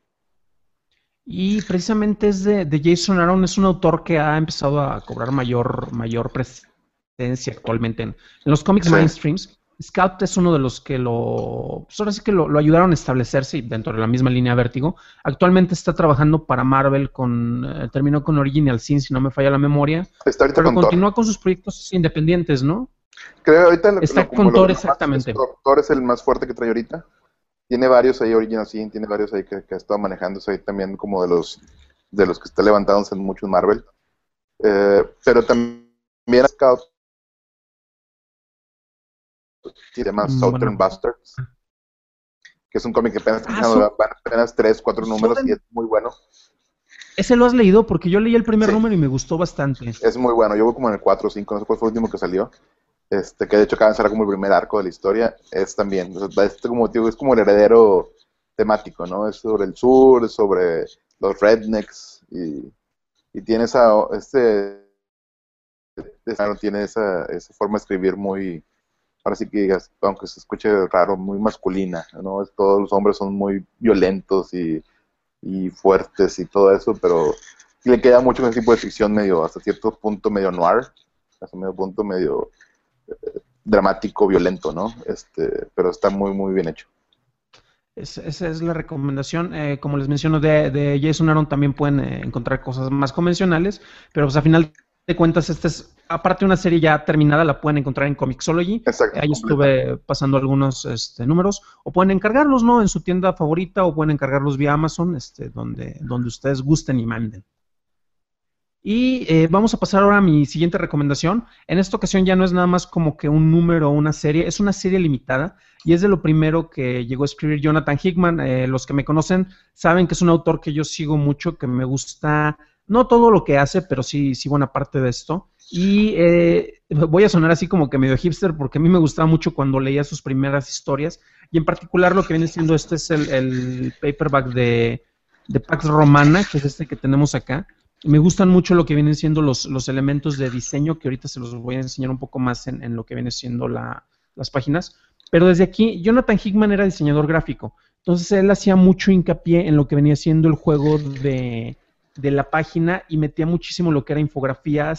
Speaker 1: Y precisamente es de, de Jason Aaron, es un autor que ha empezado a cobrar mayor, mayor presencia actualmente en, en los cómics
Speaker 2: Sí.
Speaker 1: mainstreams. Scout es uno de los que lo, pues ahora sí que lo, lo ayudaron a establecerse dentro de la misma línea Vértigo. Actualmente está trabajando para Marvel, con eh, terminó con Original Sin, si no me falla la memoria,
Speaker 2: Está ahorita
Speaker 1: pero
Speaker 2: con
Speaker 1: continúa
Speaker 2: Thor.
Speaker 1: con sus proyectos independientes, ¿no?
Speaker 2: Creo ahorita lo,
Speaker 1: Está
Speaker 2: lo, como
Speaker 1: con
Speaker 2: lo,
Speaker 1: Thor
Speaker 2: lo más, es,
Speaker 1: exactamente.
Speaker 2: Thor es el más fuerte que trae ahorita. Tiene varios ahí, Original Sin, tiene varios ahí que, que ha estado manejándose ahí también, como de los de los que está levantándose en muchos Marvel. Eh, pero también Scout se llama
Speaker 1: Mm,
Speaker 2: Southern
Speaker 1: Bueno.
Speaker 2: Bastards, que es un cómic que apenas está
Speaker 1: Ah,
Speaker 2: empezando,
Speaker 1: so-
Speaker 2: van apenas tres, cuatro números y
Speaker 1: Southern-
Speaker 2: es muy bueno.
Speaker 1: ese lo has leído porque yo leí el primer
Speaker 2: Sí,
Speaker 1: número y me gustó bastante.
Speaker 2: es muy bueno. Yo voy como en el cuatro o cinco, no sé cuál fue el último que salió. Este, que de hecho acaba de ser como el primer arco de la historia, es también, o sea, es, como, digo, es como el heredero temático, ¿no? Es sobre el sur, es sobre los rednecks, y, y tiene esa, este, esa- tiene esa, esa forma de escribir muy, ahora sí que digas, aunque se escuche raro, muy masculina, ¿no? Es, todos los hombres son muy violentos y, y fuertes y todo eso, pero le queda mucho en ese tipo de ficción medio, hasta cierto punto medio noir, hasta medio punto medio dramático, violento, ¿no? Este, pero está muy, muy bien hecho.
Speaker 1: Es- esa es la recomendación. Eh, como les menciono, de, de Jason Aaron también pueden eh, encontrar cosas más convencionales, pero pues a final de cuentas, esta es, aparte de una serie ya terminada, la pueden encontrar en Comixology.
Speaker 2: Exacto,
Speaker 1: Ahí
Speaker 2: completa.
Speaker 1: estuve pasando algunos este, números, o pueden encargarlos, ¿no? En su tienda favorita, o pueden encargarlos vía Amazon, este, donde, donde ustedes gusten y manden. Y eh, vamos a pasar ahora a mi siguiente recomendación. En esta ocasión ya no es nada más como que un número o una serie, es una serie limitada y es de lo primero que llegó a escribir Jonathan Hickman. Eh, los que me conocen saben que es un autor que yo sigo mucho, que me gusta, no todo lo que hace, pero sí, sí buena parte de esto. Y eh, voy a sonar así como que medio hipster porque a mí me gustaba mucho cuando leía sus primeras historias y en particular lo que viene siendo este es el, el paperback de, de Pax Romana, que es este que tenemos acá. Me gustan mucho lo que vienen siendo los, los elementos de diseño, que ahorita se los voy a enseñar un poco más en, en lo que viene siendo la, las páginas. Pero desde aquí, Jonathan Hickman era diseñador gráfico. Entonces él hacía mucho hincapié en lo que venía siendo el juego de, de la página y metía muchísimo lo que era infografías,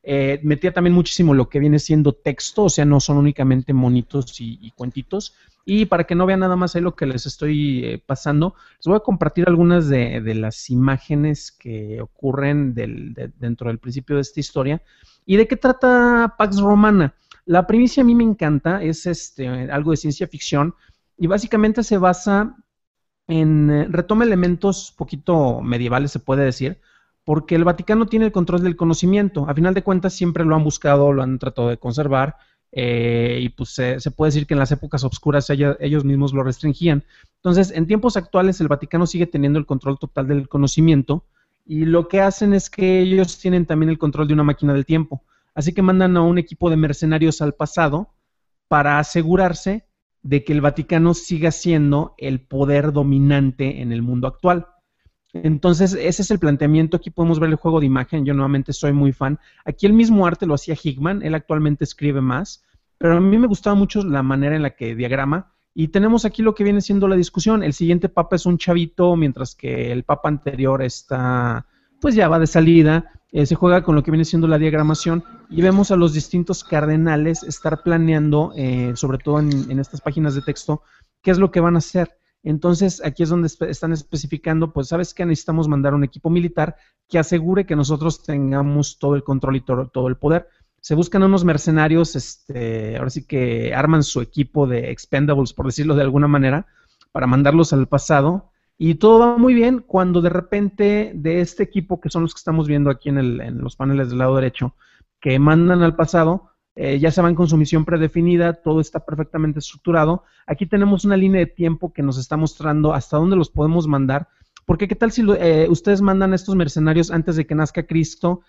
Speaker 1: Eh, metía también muchísimo lo que viene siendo texto, o sea, no son únicamente monitos y, y cuentitos. Y para que no vean nada más ahí lo que les estoy eh, pasando, les voy a compartir algunas de, de las imágenes que ocurren del, de, dentro del principio de esta historia. ¿Y de qué trata Pax Romana? La primicia a mí me encanta, es este, algo de ciencia ficción y básicamente se basa en, eh, retoma elementos poquito medievales, se puede decir, porque el Vaticano tiene el control del conocimiento. A final de cuentas siempre lo han buscado, lo han tratado de conservar, eh, y pues se, se puede decir que en las épocas obscuras ella- ellos mismos lo restringían. Entonces, en tiempos actuales el Vaticano sigue teniendo el control total del conocimiento y lo que hacen es que ellos tienen también el control de una máquina del tiempo. Así que mandan a un equipo de mercenarios al pasado para asegurarse de que el Vaticano siga siendo el poder dominante en el mundo actual. Entonces, ese es el planteamiento. Aquí podemos ver el juego de imagen. Yo nuevamente soy muy fan. Aquí el mismo arte lo hacía Hickman. Él actualmente escribe más. Pero a mí me gustaba mucho la manera en la que diagrama. Y tenemos aquí lo que viene siendo la discusión. El siguiente papa es un chavito, mientras que el papa anterior está, pues ya va de salida. Eh, se juega con lo que viene siendo la diagramación y vemos a los distintos cardenales estar planeando, eh, sobre todo en, en estas páginas de texto, qué es lo que van a hacer. Entonces, aquí es donde espe- están especificando, pues, ¿sabes qué? Necesitamos mandar un equipo militar que asegure que nosotros tengamos todo el control y todo, todo el poder. Se buscan unos mercenarios, este, ahora sí que arman su equipo de expendables, por decirlo de alguna manera, para mandarlos al pasado. Y todo va muy bien cuando de repente de este equipo, que son los que estamos viendo aquí en, el, en los paneles del lado derecho, que mandan al pasado, eh, ya se van con su misión predefinida, todo está perfectamente estructurado. Aquí tenemos una línea de tiempo que nos está mostrando hasta dónde los podemos mandar, porque qué tal si lo, eh, ustedes mandan a estos mercenarios antes de que nazca Cristo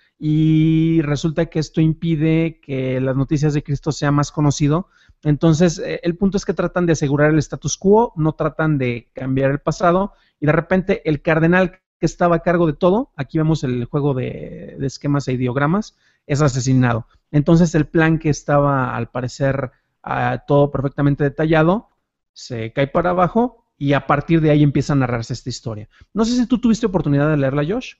Speaker 1: y resulta que esto impide que las noticias de Cristo sea más conocido. Entonces, eh, el punto es que tratan de asegurar el status quo, no tratan de cambiar el pasado, y de repente el cardenal que estaba a cargo de todo, aquí vemos el juego de, de esquemas e ideogramas, es asesinado. Entonces el plan que estaba al parecer uh, todo perfectamente detallado, se cae para abajo y a partir de ahí empieza a narrarse esta historia. No sé si tú tuviste oportunidad de leerla, Josh.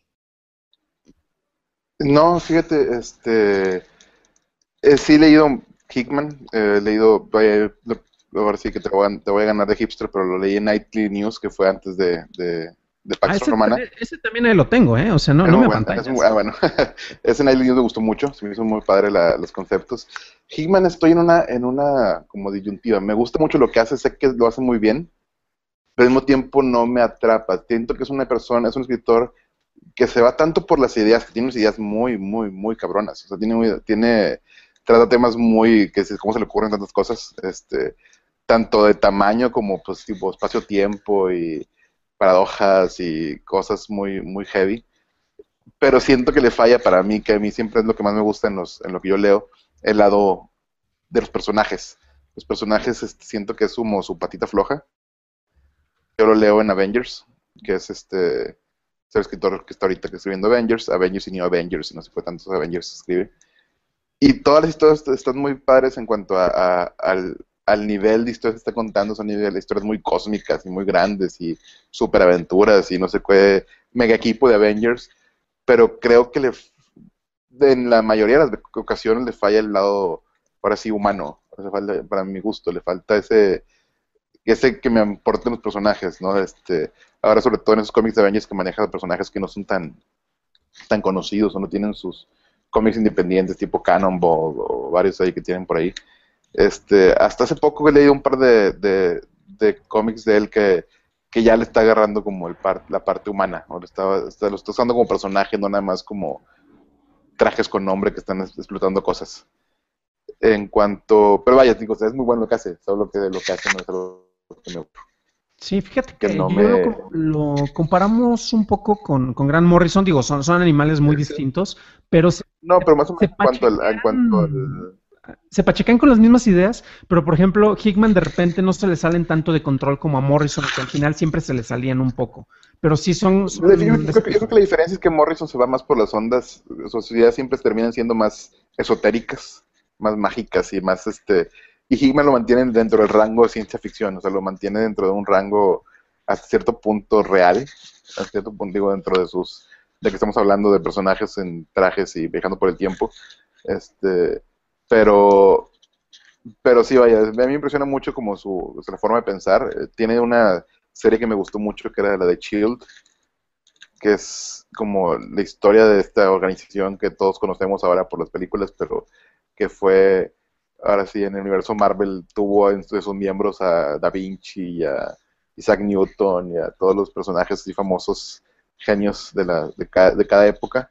Speaker 2: No, fíjate, este, eh, sí he leído Hickman, eh, he leído, vaya, lo- ahora sí que te voy, a, te voy a ganar de hipster, pero lo leí en Nightly News, que fue antes de, de, de
Speaker 1: Ah,
Speaker 2: Pax
Speaker 1: ese,
Speaker 2: Romana.
Speaker 1: ese también ahí lo tengo, ¿eh? O sea, no,
Speaker 2: Es
Speaker 1: no
Speaker 2: muy
Speaker 1: me
Speaker 2: bueno, es muy,
Speaker 1: apantallas.
Speaker 2: ah, bueno. Ese Nightly News me gustó mucho, se me hizo muy padre la- los conceptos. Hickman estoy en una, en una como disyuntiva, me gusta mucho lo que hace, sé que lo hace muy bien, pero al mismo tiempo no me atrapa. Siento que es una persona, es un escritor que se va tanto por las ideas, que tiene unas ideas muy, muy, muy cabronas. O sea, tiene, muy- tiene, trata temas muy, que es cómo se le ocurren tantas cosas, este, tanto de tamaño como, pues, tipo espacio-tiempo y paradojas y cosas muy, muy heavy. Pero siento que le falla para mí, que a mí siempre es lo que más me gusta en, los, en lo que yo leo, el lado de los personajes. Los personajes, este, siento que es como su patita floja. Yo lo leo en Avengers, que es este, es el escritor que está ahorita escribiendo Avengers, Avengers y New Avengers, y no sé qué tantos Avengers escribe. Y todas las historias están muy padres en cuanto a, a- al, al nivel de historias que está contando, son nivel- historias muy cósmicas y muy grandes y superaventuras y no sé qué, mega equipo de Avengers, pero creo que le, en la mayoría de las ocasiones le falla el lado, ahora sí, humano, o sea, falta- para mi gusto, le falta ese ese que me aporten los personajes, ¿no? Este, ahora sobre todo en esos cómics de Avengers que manejan personajes que no son tan, tan conocidos o no tienen sus cómics independientes tipo Cannonball o varios ahí que tienen por ahí. Este, hasta hace poco he leído un par de, de, de cómics de él que, que ya le está agarrando como el par, la parte humana, o lo está, está, lo está usando como personaje, no nada más como trajes con nombre que están explotando cosas. En cuanto, pero vaya, digo, o sea, es muy bueno lo que hace, solo que lo que hace no es algo que me,
Speaker 1: Sí, fíjate
Speaker 2: que
Speaker 1: que
Speaker 2: no
Speaker 1: yo lo,
Speaker 2: me,
Speaker 1: com- lo comparamos un poco con, con Grant Morrison, digo, son, son animales muy distintos, pero se,
Speaker 2: no, pero más o
Speaker 1: se
Speaker 2: menos en cuanto al, en cuanto
Speaker 1: pachequean,
Speaker 2: al,
Speaker 1: se pachequean con las mismas ideas, pero por ejemplo, Hickman de repente no se le salen tanto de control como a Morrison, que al final siempre se le salían un poco, pero sí son,
Speaker 2: yo
Speaker 1: son de ese
Speaker 2: creo que, yo creo
Speaker 1: tipo.
Speaker 2: que la diferencia es que Morrison se va más por las ondas, sus ideas siempre terminan siendo más esotéricas, más mágicas y más este, y Hickman lo mantiene dentro del rango de ciencia ficción, o sea, lo mantiene dentro de un rango hasta cierto punto real, hasta cierto punto digo dentro de sus, de que estamos hablando de personajes en trajes y viajando por el tiempo, Este, pero, pero sí, vaya, a mí me impresiona mucho como su, o sea, la forma de pensar. Eh, Tiene una serie que me gustó mucho, que era la de Shield, que es como la historia de esta organización que todos conocemos ahora por las películas, pero que fue, ahora sí, en el universo Marvel tuvo entre sus miembros a Da Vinci y a Isaac Newton y a todos los personajes así famosos, genios de, la, de, cada, de cada época.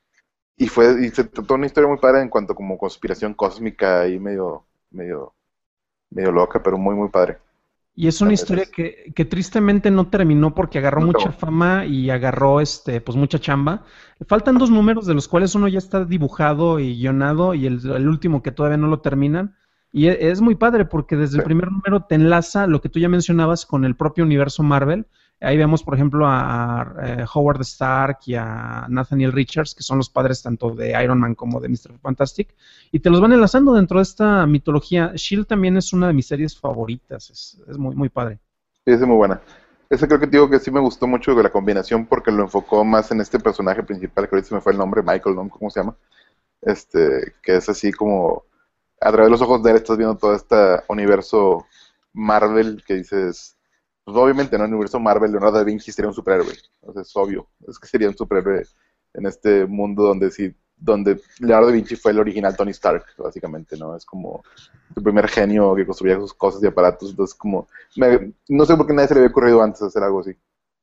Speaker 2: Y fue y se trató una historia muy padre en cuanto como conspiración cósmica y medio, medio, medio loca, pero muy, muy padre.
Speaker 1: Y es
Speaker 2: La
Speaker 1: una
Speaker 2: neta
Speaker 1: historia
Speaker 2: es-
Speaker 1: que, que tristemente no terminó porque agarró
Speaker 2: no
Speaker 1: mucha
Speaker 2: acabó.
Speaker 1: fama y agarró este, pues mucha chamba. Faltan dos números de los cuales uno ya está dibujado y guionado y el, el último que todavía no lo terminan. Y e- es muy padre porque desde
Speaker 2: Sí.
Speaker 1: el primer número te enlaza lo que tú ya mencionabas con el propio universo Marvel. Ahí vemos, por ejemplo, a, a, eh, Howard Stark y a Nathaniel Richards, que son los padres tanto de Iron Man como de míster Fantastic, y te los van enlazando dentro de esta mitología. Shield también es una de mis series favoritas, es, es muy, muy padre.
Speaker 2: Sí, esa es muy buena. Ese creo que te digo que sí me gustó mucho de la combinación porque lo enfocó más en este personaje principal, que ahorita se me fue el nombre, Michael, ¿no? ¿Cómo se llama? Este, que es así como, a través de los ojos de él estás viendo todo este universo Marvel que dices, pues obviamente, ¿no? En el universo Marvel, Leonardo da Vinci sería un superhéroe. O sea, es obvio, es que sería un superhéroe en este mundo donde sí, donde Leonardo da Vinci fue el original Tony Stark, básicamente, ¿no? Es como su primer genio que construía sus cosas y aparatos, entonces como, me- no sé por qué nadie se le había ocurrido antes hacer algo así.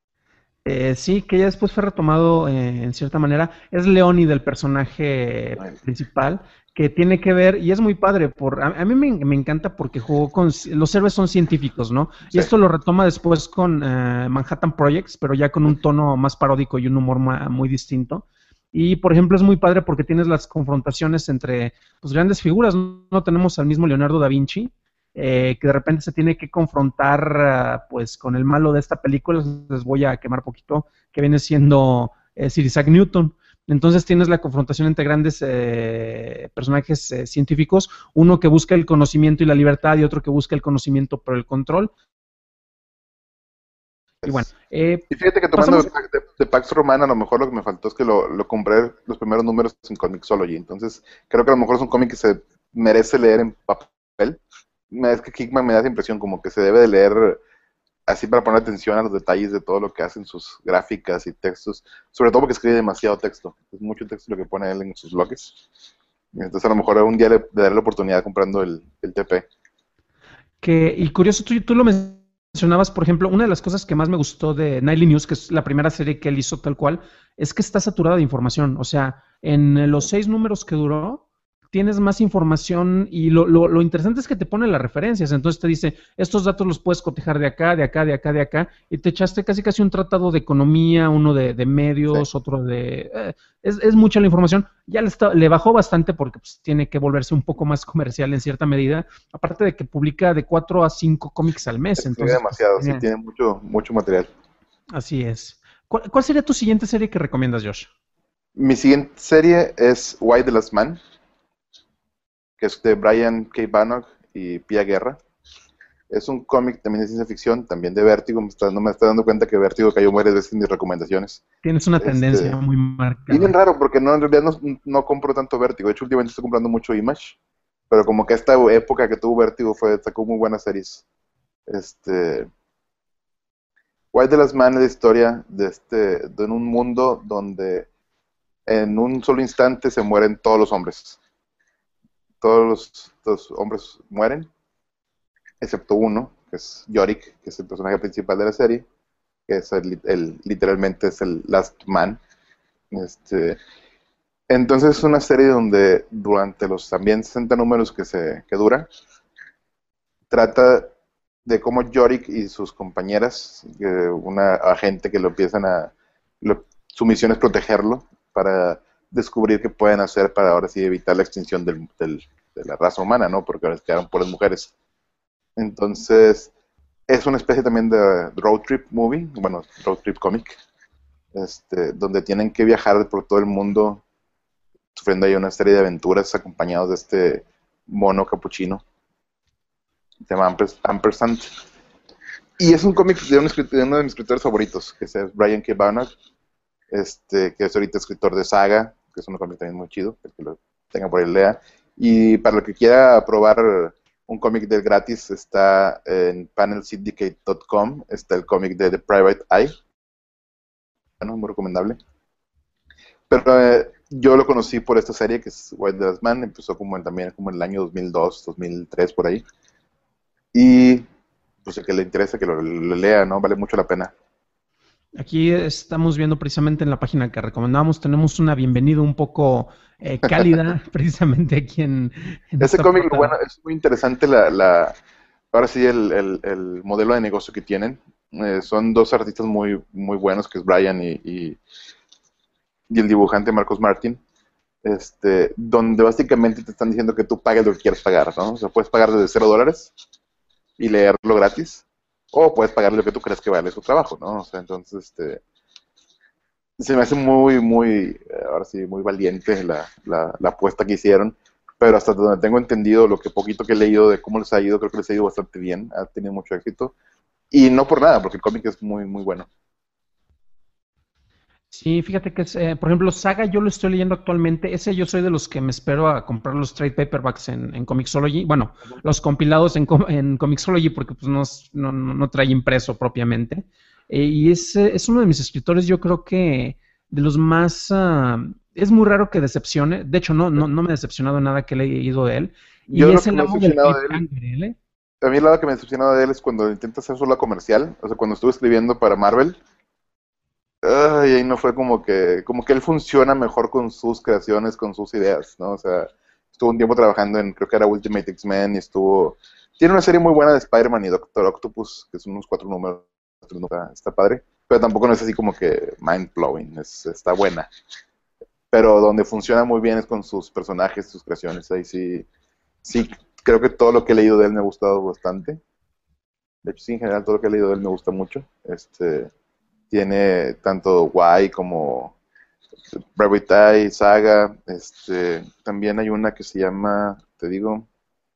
Speaker 1: Eh, sí, que ya después fue retomado eh, en cierta manera. Es Leoni del personaje
Speaker 2: Ay,
Speaker 1: principal, que tiene que ver, y es muy padre, por, a, a mí me, me encanta porque jugó con, ci- los héroes son científicos, ¿no? Y
Speaker 2: sí.
Speaker 1: esto lo retoma después con eh, Manhattan Projects, pero ya con
Speaker 2: Ujú.
Speaker 1: un tono más paródico y un humor ma- muy distinto. Y, por ejemplo, es muy padre porque tienes las confrontaciones entre pues, grandes figuras, ¿no? No tenemos al mismo Leonardo da Vinci, eh, que de repente se tiene que confrontar uh, pues con el malo de esta película, les voy a quemar poquito, que viene siendo eh, Sir Isaac Newton. Entonces tienes la confrontación entre grandes eh, personajes eh, científicos, uno que busca el conocimiento y la libertad y otro que busca el conocimiento pero el control. Y bueno,
Speaker 2: Es-
Speaker 1: eh,
Speaker 2: Y fíjate que tomando de,
Speaker 1: pasamos.
Speaker 2: de- de Pax Romana, a lo mejor lo que me faltó es que lo, lo compré los primeros números en Comixology. Entonces, creo que a lo mejor es un cómic que se merece leer en papel. Me- Es que Kickman me da esa impresión como que se debe de leer así para poner atención a los detalles de todo lo que hacen sus gráficas y textos. Sobre todo porque escribe demasiado texto. Es mucho texto lo que pone él en sus blogs. Entonces, a lo mejor un día le, le daré la oportunidad comprando el, el T P.
Speaker 1: Que, y curioso, tú, tú lo mencionabas, por ejemplo, una de las cosas que más me gustó de Nightly News, que es la primera serie que él hizo tal cual, es que está saturada de información. O sea, en los seis números que duró, tienes más información y lo, lo, lo interesante es que te pone las referencias. Entonces te dice, estos datos los puedes cotejar de acá, de acá, de acá, de acá, y te echaste casi casi un tratado de economía, uno de, de
Speaker 2: Sí.
Speaker 1: medios, otro de... eh, es, es, mucha la información. Ya le, está, le bajó bastante porque pues, tiene que volverse un poco más comercial en cierta medida, aparte de que publica de cuatro a cinco cómics al mes,
Speaker 2: Escribe
Speaker 1: entonces pues,
Speaker 2: demasiado, sí,
Speaker 1: tiene,
Speaker 2: tiene mucho, mucho material.
Speaker 1: así es. ¿Cuál, ¿Cuál, sería tu siguiente serie que recomiendas, Josh?
Speaker 2: Mi siguiente serie es Why the Last Man, que es de Brian K. Vaughan y Pia Guerra. Es un cómic también de ciencia ficción, también de Vértigo. Me está, no me estoy dando cuenta que Vértigo cayó varias veces en mis recomendaciones.
Speaker 1: Tienes una tendencia
Speaker 2: Este,
Speaker 1: muy
Speaker 2: y bien
Speaker 1: marcada.
Speaker 2: raro, porque no, en realidad no, no compro tanto Vértigo. De hecho, últimamente estoy comprando mucho Image. Pero como que esta época que tuvo Vértigo fue, sacó muy buenas series. Este, Why the Last Man es la historia de, este, de un mundo donde en un solo instante se mueren todos los hombres. Todos los, los hombres mueren, excepto uno, que es Yorick, que es el personaje principal de la serie, que es el, el- literalmente es el Last Man. Este, entonces es una serie donde durante los también sesenta números que, se, que dura, trata de cómo Yorick y sus compañeras, que una agente que lo empiezan a... Lo, su misión es protegerlo para descubrir qué pueden hacer para ahora sí evitar la extinción del, del, de la raza humana, ¿no? Porque ahora quedaron puras mujeres. Entonces, es una especie también de road trip movie, bueno, road trip comic, este, donde tienen que viajar por todo el mundo sufriendo ahí una serie de aventuras acompañados de este mono capuchino, se llama Amper- Ampersand. Y es un cómic de, un escrit- de uno de mis escritores favoritos, que es Brian K. Vaughan, este, que es ahorita escritor de Saga, que es un cómic también muy chido, el que lo tenga por ahí lea. Y para el que quiera probar un cómic del gratis, está en panel syndicate punto com, está el cómic de The Private Eye, bueno, muy recomendable. Pero eh, yo lo conocí por esta serie que es White the Last Man, empezó como en, también como en el año dos mil dos, dos mil tres por ahí. Y pues el que le interesa que lo, lo lea, ¿no? Vale mucho la pena.
Speaker 1: Aquí estamos viendo precisamente en la página que recomendamos, tenemos una bienvenida un poco eh, cálida, precisamente aquí en, en
Speaker 2: Ese
Speaker 1: esta
Speaker 2: cómic, lo bueno,
Speaker 1: portada.
Speaker 2: es muy interesante la, la ahora sí el, el, el modelo de negocio que tienen. Eh, son dos artistas muy, muy buenos, que es Brian y, y, y el dibujante Marcos Martin, este, donde básicamente te están diciendo que tú pagues lo que quieras pagar, ¿no? O sea, puedes pagar desde cero dólares y leerlo gratis, o puedes pagar lo que tú creas que vale su trabajo, ¿no? O sea, entonces, este, se me hace muy, muy, eh, ahora sí, muy valiente la, la, la apuesta que hicieron, pero hasta donde tengo entendido, lo que poquito que he leído de cómo les ha ido, creo que les ha ido bastante bien, ha tenido mucho éxito, y no por nada, porque el cómic es muy, muy bueno.
Speaker 1: Sí, fíjate que, es, eh, por ejemplo, Saga yo lo estoy leyendo actualmente. Ese yo soy de los que me espero a comprar los trade paperbacks en, en Comixology. Bueno, los compilados en, com- en Comixology porque pues no, es- no, no- no trae impreso propiamente. Eh, y es, eh, es uno de mis escritores, yo creo que de los más... ah, es muy raro que decepcione. De hecho, no, no, no me ha decepcionado nada que he leído de él.
Speaker 2: Yo
Speaker 1: Y
Speaker 2: lo
Speaker 1: es
Speaker 2: que
Speaker 1: el
Speaker 2: me ha
Speaker 1: amo del
Speaker 2: decepcionado de él,
Speaker 1: cliffhanger, ¿eh?
Speaker 2: a mí el lado que me ha decepcionado de él es cuando intenta hacer solo comercial, o sea, cuando estuve escribiendo para Marvel, ay, ahí no fue como que, como que él funciona mejor con sus creaciones, con sus ideas, ¿no? O sea, estuvo un tiempo trabajando en, creo que era Ultimate X-Men y estuvo, tiene una serie muy buena de Spider-Man y Doctor Octopus, que son unos cuatro números, está, está padre, pero tampoco no es así como que mind-blowing, es, está buena. Pero donde funciona muy bien es con sus personajes, sus creaciones, ahí sí, sí, creo que todo lo que he leído de él me ha gustado bastante. De hecho, sí, en general todo lo que he leído de él me gusta mucho. Este, tiene tanto Y como Rabbit Eye, Saga. Este, también hay una que se llama, te digo,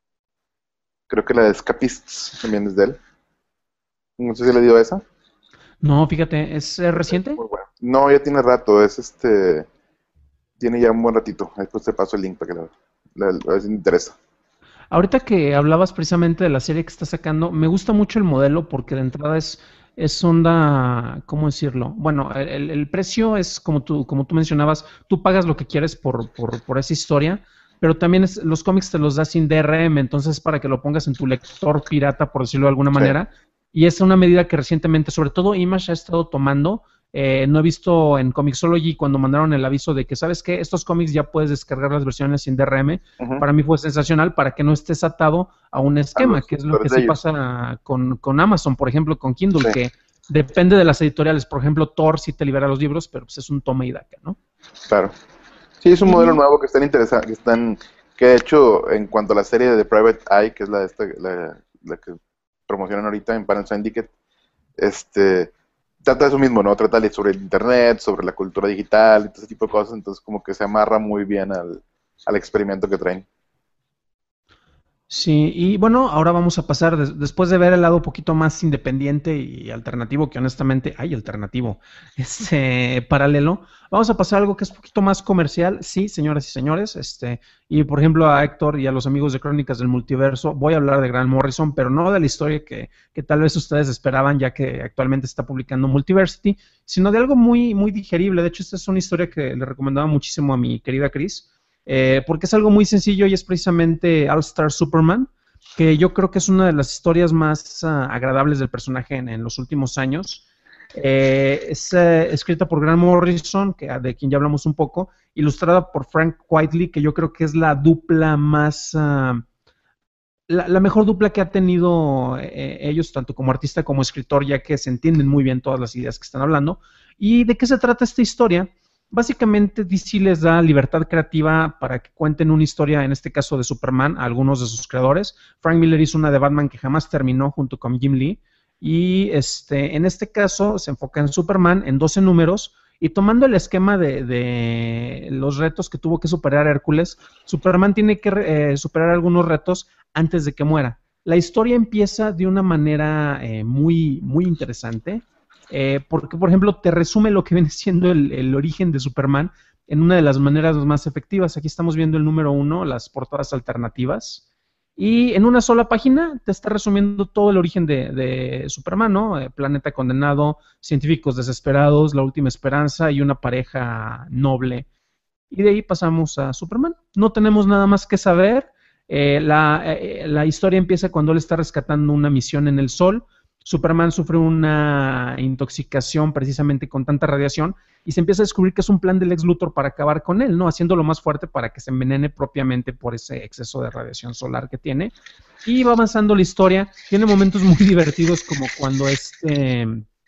Speaker 2: creo que la de Escapists también es de él. No sé si le dio esa.
Speaker 1: No, fíjate, ¿es eh,
Speaker 2: Es
Speaker 1: reciente?
Speaker 2: muy buena. No, ya tiene rato, es este, tiene ya un buen ratito. Después te paso el link para que la, la, a ver si te interesa.
Speaker 1: Ahorita que hablabas precisamente de la serie que está sacando, me gusta mucho el modelo porque de entrada es, es onda, ¿cómo decirlo? Bueno, el, el- el precio es como tú, como tú mencionabas, tú pagas lo que quieres por, por, por esa historia, pero también es, los cómics te los da sin D R M, entonces para que lo pongas en tu lector pirata, por decirlo de alguna
Speaker 2: Sí.
Speaker 1: manera, y es una medida que recientemente, sobre todo Image ha estado tomando. Eh, no he visto en Comixology cuando mandaron el aviso de que, ¿sabes qué? Estos cómics ya puedes descargar las versiones sin D R M.
Speaker 2: Ujú.
Speaker 1: Para mí fue sensacional para que no estés atado a un
Speaker 2: A
Speaker 1: esquema,
Speaker 2: los
Speaker 1: que es lo
Speaker 2: editores
Speaker 1: que
Speaker 2: de
Speaker 1: sí
Speaker 2: ellos.
Speaker 1: pasa con, con Amazon, por ejemplo, con Kindle,
Speaker 2: Sí,
Speaker 1: que depende de las editoriales. Por ejemplo, Thor sí te libera los libros, pero pues es un toma y daca, ¿no?
Speaker 2: claro. Sí, es un modelo
Speaker 1: Y
Speaker 2: nuevo que están interesantes, que están, que de hecho, en cuanto a la serie de Private Eye, que es la, de esta, la, la que promocionan ahorita en Panel Syndicate, este, trata de eso mismo, ¿no? Trata de- sobre el internet, sobre la cultura digital y todo ese tipo de cosas, entonces como que se amarra muy bien al, al experimento que traen.
Speaker 1: sí, y bueno, ahora vamos a pasar, des- después de ver el lado un poquito más independiente y alternativo, que honestamente hay alternativo, este paralelo, vamos a pasar a algo que es un poquito más comercial, sí, señoras y señores, este, y por ejemplo a Héctor y a los amigos de Crónicas del Multiverso, voy a hablar de Grant Morrison, pero no de la historia que, que tal vez ustedes esperaban, ya que actualmente está publicando Multiversity, sino de algo muy, muy digerible. De hecho, esta es una historia que le recomendaba muchísimo a mi querida Chris, eh, porque es algo muy sencillo y es precisamente All Star Superman, que yo creo que es una de las historias más uh, agradables del personaje en, en, los últimos años. Eh, es eh, escrita por Grant Morrison, que, de quien ya hablamos un poco, ilustrada por Frank Quitely, que yo creo que es la dupla más... Uh, la, la, mejor dupla que ha tenido eh, ellos, tanto como artista como escritor, ya que se entienden muy bien todas las ideas que están hablando. ¿Y de qué se trata esta historia? Básicamente D C les da libertad creativa para que cuenten una historia, en este caso de Superman, a algunos de sus creadores. Frank Miller hizo una de Batman que jamás terminó junto con Jim Lee. Y este, en este caso se enfoca en Superman en doce números. Y tomando el esquema de, de los retos que tuvo que superar Hércules, Superman tiene que eh, superar algunos retos antes de que muera. La historia empieza de una manera eh, muy, muy interesante. Eh, porque, por ejemplo, te resume lo que viene siendo el, el, origen de Superman, en una de las maneras más efectivas. Aquí estamos viendo el número uno, las portadas alternativas. Y en una sola página te está resumiendo todo el origen de, de Superman, ¿no? Eh, planeta condenado, científicos desesperados, la última esperanza y una pareja noble. Y de ahí pasamos a Superman. No tenemos nada más que saber. Eh, la, eh, la historia empieza cuando él está rescatando una misión en el Sol. Superman sufre una intoxicación precisamente con tanta radiación y se empieza a descubrir que es un plan del Lex Luthor para acabar con él, ¿no? Haciéndolo más fuerte para que se envenene propiamente por ese exceso de radiación solar que tiene. Y va avanzando la historia. Tiene momentos muy divertidos como cuando este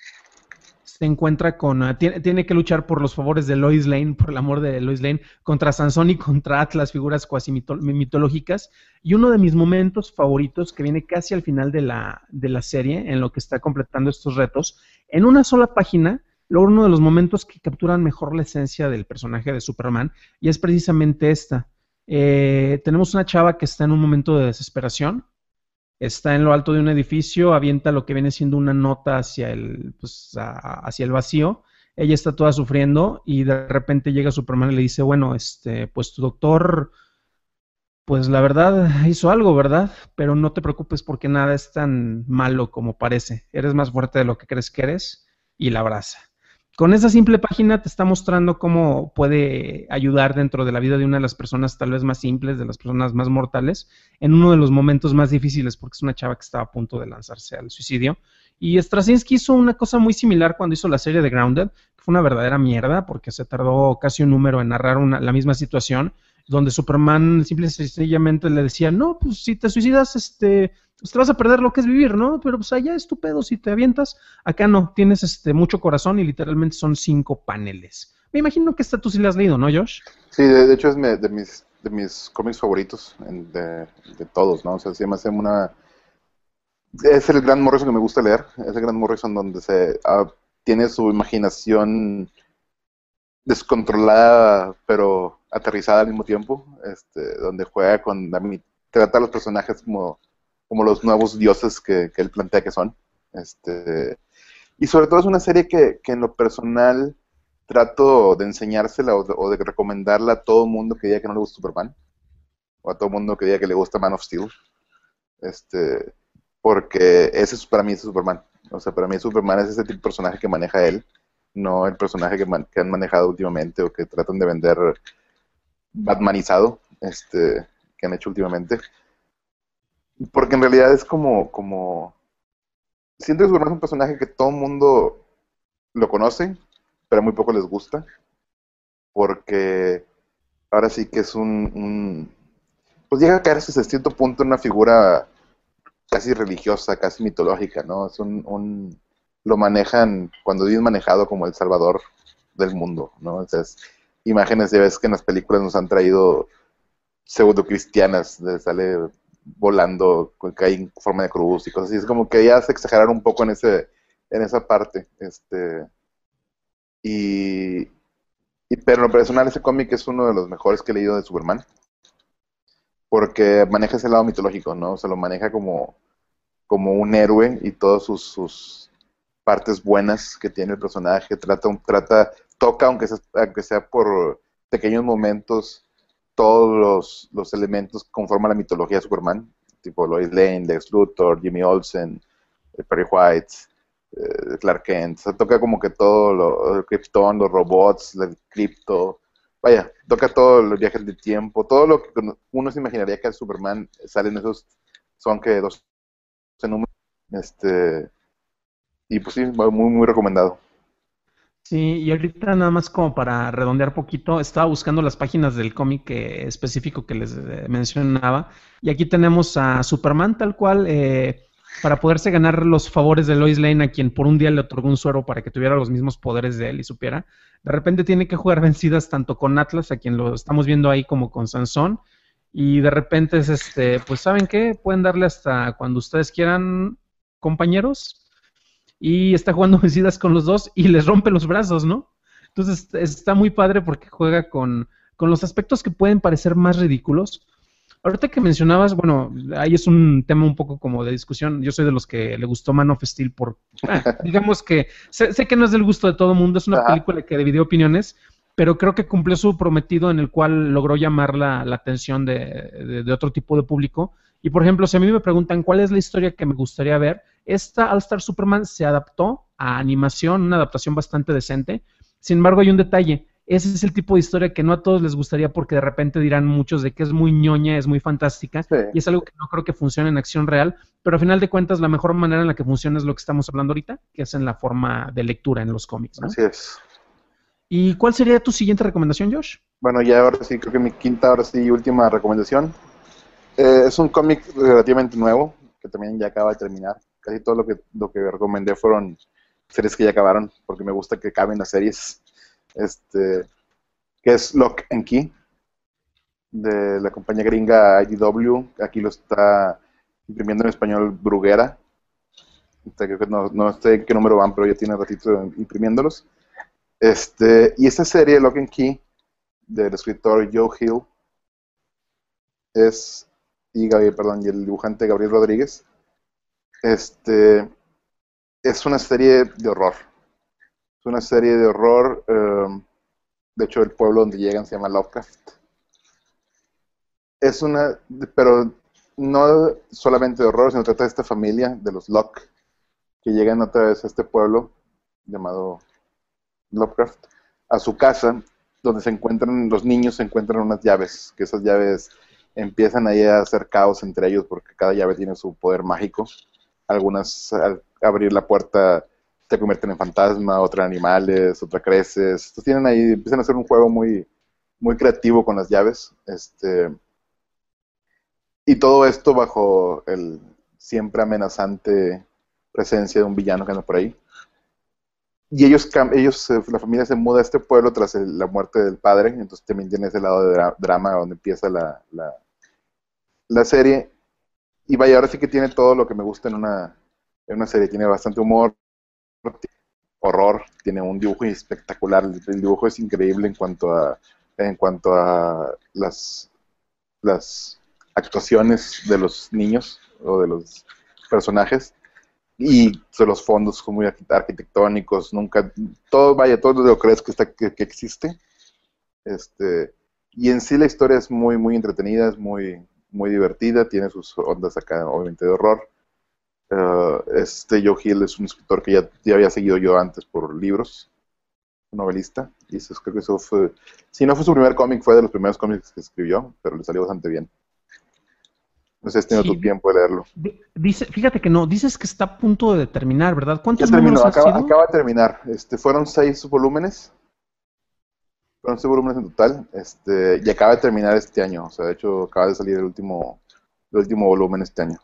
Speaker 1: se encuentra con... Uh, tiene, tiene que luchar por los favores de Lois Lane, por el amor de Lois Lane, contra Sansón y contra Atlas, figuras cuasi mito, mitológicas. Y uno de mis momentos favoritos, que viene casi al final de la, de la serie, en lo que está completando estos retos, en una sola página, logra uno de los momentos que capturan mejor la esencia del personaje de Superman, y es precisamente esta. Eh, tenemos una chava que está en un momento de desesperación, está en lo alto de un edificio, avienta lo que viene siendo una nota hacia el, pues, a, hacia el vacío. Ella está toda sufriendo y de repente llega Superman y le dice, bueno, este, pues tu doctor, pues la verdad hizo algo, ¿verdad? Pero no te preocupes porque nada es tan malo como parece. Eres más fuerte de lo que crees que eres, y la abraza. Con esa simple página te está mostrando cómo puede ayudar dentro de la vida de una de las personas tal vez más simples, de las personas más mortales, en uno de los momentos más difíciles, porque es una chava que estaba a punto de lanzarse al suicidio. Y Straczynski hizo una cosa muy similar cuando hizo la serie de Grounded, que fue una verdadera mierda, porque se tardó casi un número en narrar una, la misma situación, donde Superman simple y sencillamente le decía, no, pues si te suicidas, este... pues te vas a perder lo que es vivir, ¿no? Pero pues allá es tu pedo si te avientas. Acá no, tienes este mucho corazón y literalmente son cinco paneles. Me imagino que esta tú sí la has leído, ¿no, Josh?
Speaker 2: Sí, de, de hecho es me, de mis de mis cómics favoritos, en, de, de todos, ¿no? O sea, se me hace una... Es el Grant Morrison que me gusta leer, es el Grant Morrison donde se uh, tiene su imaginación descontrolada, pero aterrizada al mismo tiempo, este, donde juega con... A mí, trata a los personajes como... como los nuevos dioses que, que él plantea que son. Este, y sobre todo es una serie que, que en lo personal trato de enseñársela o de, o de recomendarla a todo mundo que diga que no le gusta Superman, o a todo mundo que diga que le gusta Man of Steel, este, porque ese es, para mí es Superman. O sea, para mí Superman es ese tipo de personaje que maneja él, no el personaje que, man, que han manejado últimamente o que tratan de vender Batmanizado, este, que han hecho últimamente. Porque en realidad es como, como... Siento que Superman es un personaje que todo el mundo lo conoce, pero muy poco les gusta. Porque ahora sí que es un... un pues llega a caer hasta cierto punto en una figura casi religiosa, casi mitológica, ¿no? Es un... un lo manejan, cuando bien manejado, como el salvador del mundo, ¿no? O sea, es, imágenes, ya ves que en las películas nos han traído pseudo cristianas, de sale... volando, que hay en forma de cruz y cosas así, es como que ya se exageraron un poco en ese en esa parte, este y, y pero en lo personal ese cómic es uno de los mejores que he leído de Superman, porque maneja ese lado mitológico, ¿no? Se lo maneja como, como un héroe y todas sus, sus partes buenas que tiene el personaje, trata, trata toca, aunque sea, aunque sea por pequeños momentos, todos los, los elementos que conforman la mitología de Superman, tipo Lois Lane, Lex Luthor, Jimmy Olsen, eh, Perry White, eh, Clark Kent. O sea, toca como que todo, lo, el Krypton, los robots, el cripto, vaya, toca todo los viajes del tiempo, todo lo que uno se imaginaría que al Superman salen esos, son que dos números, este, y pues sí, muy, muy recomendado.
Speaker 1: Sí, y ahorita nada más como para redondear poquito, estaba buscando las páginas del cómic eh, específico que les eh, mencionaba, y aquí tenemos a Superman tal cual, eh, para poderse ganar los favores de Lois Lane, a quien por un día le otorgó un suero para que tuviera los mismos poderes de él y supiera, de repente tiene que jugar vencidas tanto con Atlas, a quien lo estamos viendo ahí, como con Sansón, y de repente es este, pues ¿saben qué? Pueden darle hasta cuando ustedes quieran, compañeros, y está jugando vencidas con los dos y les rompe los brazos, ¿no? Entonces está muy padre porque juega con, con los aspectos que pueden parecer más ridículos. Ahorita que mencionabas, bueno, ahí es un tema un poco como de discusión. Yo soy de los que le gustó Man of Steel por... Ah, digamos que sé, sé que no es del gusto de todo el mundo, es una
Speaker 2: Ajá.
Speaker 1: película que dividió opiniones, pero creo que cumplió su prometido en el cual logró llamar la, la atención de, de, de otro tipo de público. Y por ejemplo, si a mí me preguntan cuál es la historia que me gustaría ver, esta All Star Superman se adaptó a animación, una adaptación bastante decente. Sin embargo, hay un detalle. Ese es el tipo de historia que no a todos les gustaría porque de repente dirán muchos de que es muy ñoña, es muy fantástica,
Speaker 2: Sí.
Speaker 1: y es algo que no creo que funcione en acción real, pero a final de cuentas la mejor manera en la que funciona es lo que estamos hablando ahorita, que es en la forma de lectura en los cómics, ¿no?
Speaker 2: Así es.
Speaker 1: ¿Y cuál sería tu siguiente recomendación, Josh?
Speaker 2: Bueno, ya ahora sí, creo que mi quinta, ahora sí, última recomendación. Eh, es un cómic relativamente nuevo, que también ya acaba de terminar. Casi todo lo que, lo que recomendé fueron series que ya acabaron, porque me gusta que acaben las series. Este, que es Lock and Key, de la compañía gringa I D W. Aquí lo está imprimiendo en español Bruguera. Este, creo que no, no sé en qué número van, pero ya tiene ratito imprimiéndolos. Este, y esta serie, Lock and Key, del escritor Joe Hill, es, y, Gabriel, perdón, y el dibujante Gabriel Rodríguez, este, es una serie de horror. Es una serie de horror, um, de hecho el pueblo donde llegan se llama Lovecraft. Es una, pero no solamente de horror, sino trata de esta familia, de los Locke, que llegan otra vez a este pueblo llamado Lovecraft, a su casa, donde se encuentran, los niños se encuentran unas llaves, que esas llaves empiezan ahí a hacer caos entre ellos, porque cada llave tiene su poder mágico. Algunas, al abrir la puerta, te convierten en fantasma, otra en animales, otra creces. Entonces tienen ahí, empiezan a hacer un juego muy, muy creativo con las llaves. Este, y todo esto bajo el siempre amenazante presencia de un villano que anda por ahí. Y ellos, ellos, la familia se muda a este pueblo tras el, la muerte del padre, entonces también tiene ese lado de dra drama donde empieza la, la, la serie. Y vaya, ahora sí que tiene todo lo que me gusta en una, en una serie. Tiene bastante humor, horror, tiene un dibujo espectacular. El dibujo es increíble en cuanto a, en cuanto a las, las actuaciones de los niños o de los personajes. Y de los fondos son muy arquitectónicos, nunca, todo, vaya, todo lo que crees que, está, que, que existe. Este, y en sí la historia es muy, muy entretenida, es muy, muy divertida, tiene sus ondas acá, obviamente, de horror. Uh, este Joe Hill es un escritor que ya, ya había seguido yo antes por libros, un novelista, y eso, creo que eso fue, si no fue su primer cómic, fue de los primeros cómics que escribió, pero le salió bastante bien. No sé si has tenido
Speaker 1: Sí,
Speaker 2: tu tiempo de leerlo.
Speaker 1: dice, fíjate que no, dices que está a punto de terminar, ¿verdad?
Speaker 2: Ya
Speaker 1: ¿Cuántos
Speaker 2: terminó,
Speaker 1: números han
Speaker 2: acaba,
Speaker 1: sido?
Speaker 2: acaba de terminar. Este, fueron seis volúmenes. Fueron seis volúmenes en total. Este, y acaba de terminar este año. O sea, de hecho, acaba de salir el último, el último volumen este año.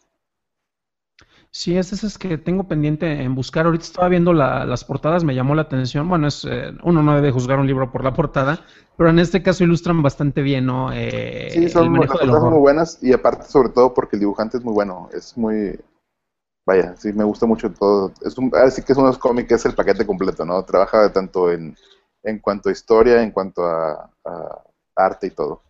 Speaker 1: Sí, es de esas que tengo pendiente en buscar. Ahorita estaba viendo la- las portadas, me llamó la atención. Bueno, es, eh, uno no debe juzgar un libro por la portada, pero en este caso ilustran bastante bien, ¿no?
Speaker 2: Sí,
Speaker 1: Eh, el
Speaker 2: son,
Speaker 1: manejo
Speaker 2: las
Speaker 1: del
Speaker 2: portadas son muy
Speaker 1: horror.
Speaker 2: buenas. Y aparte, sobre todo, porque el dibujante es muy bueno. Es muy. Vaya, sí, me gusta mucho todo. Es un, así que es unos cómics, es el paquete completo, ¿no? Trabaja tanto en, en cuanto a historia, en cuanto a, a arte y todo.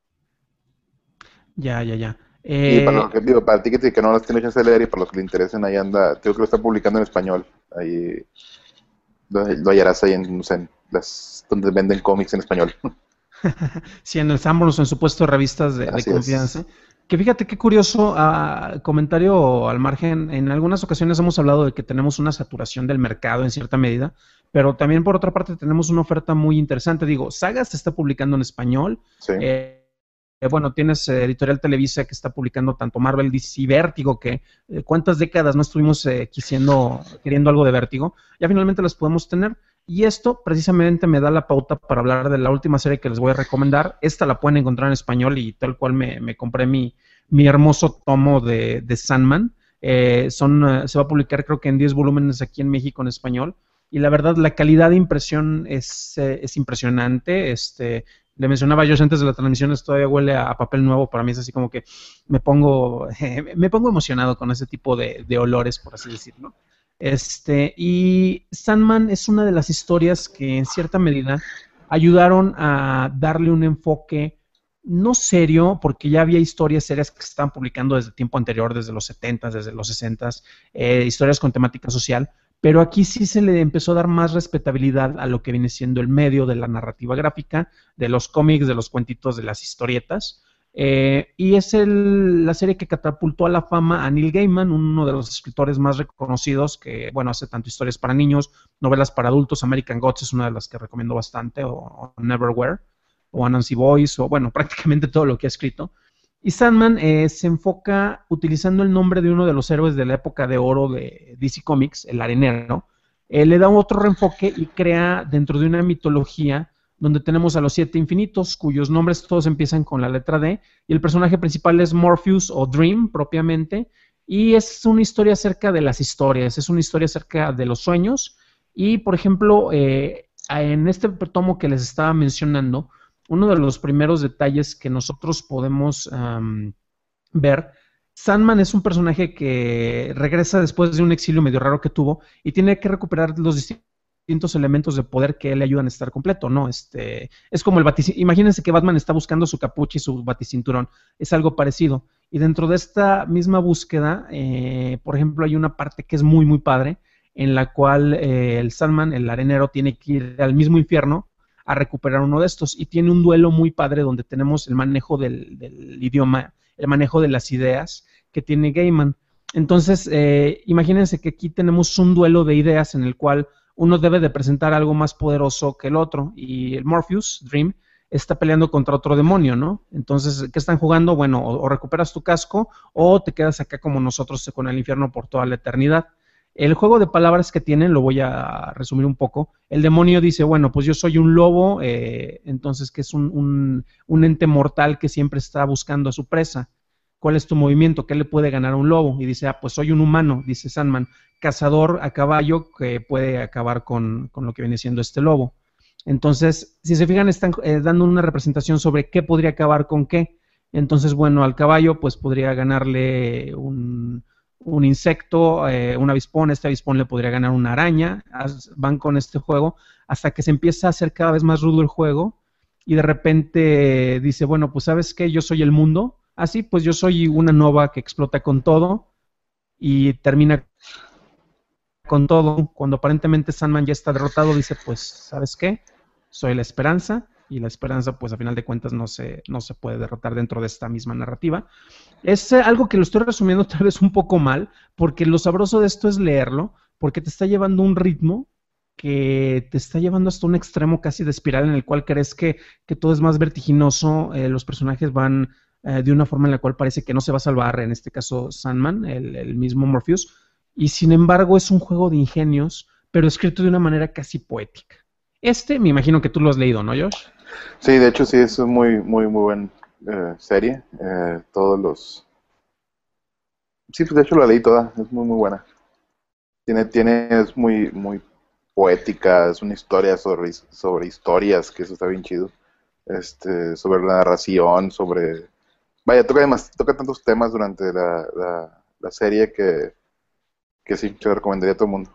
Speaker 1: Ya, ya, ya.
Speaker 2: Y para los
Speaker 1: Eh,
Speaker 2: que digo, para ti que, te- que no las tienes que leer y para los que le interesen, ahí anda, creo que lo está publicando en español. Ahí lo, lo hallarás ahí en, no sé, en las, donde venden cómics en español.
Speaker 1: sí, en el Sanborns o en supuesto revistas de, de
Speaker 2: Así es.
Speaker 1: confianza. Que fíjate qué curioso, ah, comentario al margen, en algunas ocasiones hemos hablado de que tenemos una saturación del mercado en cierta medida, pero también por otra parte tenemos una oferta muy interesante. Digo, Saga se está publicando en español.
Speaker 2: Sí.
Speaker 1: eh, eh, bueno, tienes eh, Editorial Televisa que está publicando tanto Marvel, D C, Vértigo, que eh, cuántas décadas no estuvimos eh, quisiendo, queriendo algo de Vértigo, ya finalmente las podemos tener. Y esto precisamente me da la pauta para hablar de la última serie que les voy a recomendar. Esta la pueden encontrar en español y tal cual me, me compré mi, mi hermoso tomo de, de Sandman. Eh, son, eh, se va a publicar creo que en diez volúmenes aquí en México en español. Y la verdad, la calidad de impresión es, eh, es impresionante. Este, le mencionaba yo antes de la transmisión, esto todavía huele a, a papel nuevo. Para mí es así como que me pongo, eh, me pongo emocionado con ese tipo de, de olores, por así decirlo. Este, y Sandman es una de las historias que en cierta medida ayudaron a darle un enfoque no serio, porque ya había historias serias que se estaban publicando desde tiempo anterior, desde los setentas, desde los sesentas, eh, historias con temática social, pero aquí sí se le empezó a dar más respetabilidad a lo que viene siendo el medio de la narrativa gráfica, de los cómics, de los cuentitos, de las historietas. Eh, y es el, la serie que catapultó a la fama a Neil Gaiman, uno de los escritores más reconocidos que, bueno, hace tanto historias para niños, novelas para adultos. American Gods es una de las que recomiendo bastante, o, o Neverwhere, o Anansi Boys, o bueno, prácticamente todo lo que ha escrito. Y Sandman eh, se enfoca utilizando el nombre de uno de los héroes de la época de oro de D C Comics, el Arenero. Eh, le da otro reenfoque y crea dentro de una mitología donde tenemos a los siete infinitos, cuyos nombres todos empiezan con la letra D, y el personaje principal es Morpheus o Dream propiamente, y es una historia acerca de las historias, es una historia acerca de los sueños, y por ejemplo, eh, en este tomo que les estaba mencionando, uno de los primeros detalles que nosotros podemos um, ver, Sandman es un personaje que regresa después de un exilio medio raro que tuvo y tiene que recuperar los distintos elementos de poder que le ayudan a estar completo, ¿no? Este, es como el baticinturón. Imagínense que Batman está buscando su capucha y su baticinturón. Es algo parecido. Y dentro de esta misma búsqueda, eh, por ejemplo, hay una parte que es muy, muy padre, en la cual eh, el Sandman, el arenero, tiene que ir al mismo infierno a recuperar uno de estos. Y tiene un duelo muy padre donde tenemos el manejo del, del idioma, el manejo de las ideas que tiene Gaiman. Entonces, eh, imagínense que aquí tenemos un duelo de ideas en el cual uno debe de presentar algo más poderoso que el otro, y el Morpheus, Dream, está peleando contra otro demonio, ¿no? Entonces, ¿qué están jugando? Bueno, o, o recuperas tu casco, o te quedas acá como nosotros con el infierno por toda la eternidad. El juego de palabras que tienen, lo voy a resumir un poco. El demonio dice, bueno, pues yo soy un lobo, eh, entonces que es un, un, un ente mortal que siempre está buscando a su presa. ¿Cuál es tu movimiento? ¿Qué le puede ganar a un lobo? Y dice, ah, pues soy un humano, dice Sandman, cazador a caballo que puede acabar con, con lo que viene siendo este lobo. Entonces, si se fijan, están eh, dando una representación sobre qué podría acabar con qué. Entonces, bueno, al caballo pues podría ganarle un, un insecto, eh, un avispón, este avispón le podría ganar una araña. Van con este juego hasta que se empieza a hacer cada vez más rudo el juego y de repente dice, bueno, pues ¿sabes qué? Yo soy el mundo. Así, ah, pues yo soy una nova que explota con todo y termina con todo. Cuando aparentemente Sandman ya está derrotado, dice, pues, ¿sabes qué? Soy la esperanza, y la esperanza, pues, a final de cuentas no se, no se puede derrotar dentro de esta misma narrativa. Es eh, algo que lo estoy resumiendo tal vez un poco mal, porque lo sabroso de esto es leerlo, porque te está llevando un ritmo que te está llevando hasta un extremo casi de espiral en el cual crees que, que todo es más vertiginoso, eh, los personajes van eh, de una forma en la cual parece que no se va a salvar, en este caso Sandman, el, el mismo Morpheus, y sin embargo es un juego de ingenios, pero escrito de una manera casi poética. Este, me imagino que tú lo has leído, ¿no, Josh?
Speaker 2: Sí, de hecho sí, es muy, muy, muy buena eh, serie. Eh, todos los... Sí, pues de hecho la leí toda, es muy, muy buena. Tiene, tiene, es muy, muy poética, es una historia sobre, sobre historias, que eso está bien chido. Este, sobre la narración, sobre... Vaya, toca, además, toca tantos temas durante la, la, la serie que, que sí, yo recomendaría a todo el mundo.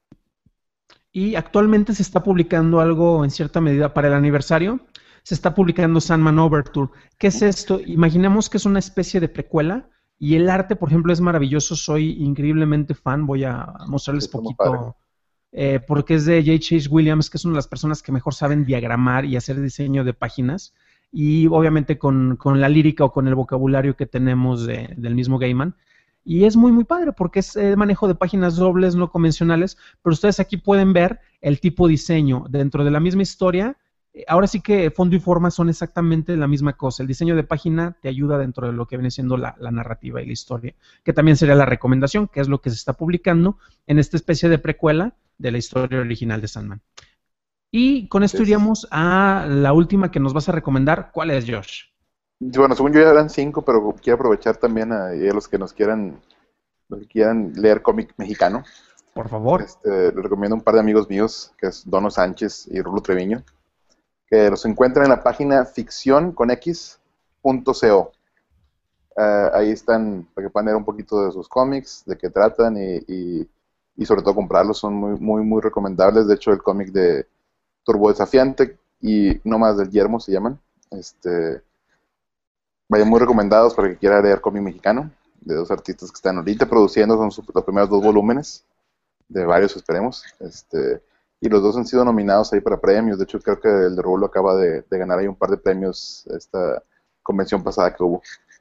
Speaker 1: Y actualmente se está publicando algo en cierta medida para el aniversario. Se está publicando Sandman Overture. ¿Qué es esto? Imaginemos que es una especie de precuela y el arte, por ejemplo, es maravilloso. Soy increíblemente fan. Voy a mostrarles sí, poquito, eh, porque es de J H Williams, que es una de las personas que mejor saben diagramar y hacer diseño de páginas. Y obviamente con, con la lírica o con el vocabulario que tenemos de, del mismo Gaiman. Y es muy, muy padre porque es el manejo de páginas dobles no convencionales, pero ustedes aquí pueden ver el tipo de diseño dentro de la misma historia. Ahora sí que fondo y forma son exactamente la misma cosa. El diseño de página te ayuda dentro de lo que viene siendo la, la narrativa y la historia, que también sería la recomendación, que es lo que se está publicando en esta especie de precuela de la historia original de Sandman. Y con esto iríamos a la última que nos vas a recomendar. ¿Cuál es, Josh?
Speaker 2: Bueno, según yo ya eran cinco, pero quiero aprovechar también a, a los que nos quieran, los que quieran leer cómic mexicano.
Speaker 1: Por favor.
Speaker 2: Este, les recomiendo un par de amigos míos, que es Dono Sánchez y Rulo Treviño, que los encuentran en la página ficción con x punto co. Uh, ahí están para que puedan leer un poquito de sus cómics, de qué tratan y, y, y sobre todo comprarlos, son muy, muy, muy recomendables. De hecho, el cómic de Turbo Desafiante y No Más del Yermo se llaman. Este... Vayan muy recomendados para que quiera leer cómic mexicano, de dos artistas que están ahorita produciendo, son su, los primeros dos volúmenes de varios, esperemos. Este, y los dos han sido nominados ahí para premios. De hecho, creo que el de Rulo acaba de, de ganar ahí un par de premios esta convención pasada que hubo.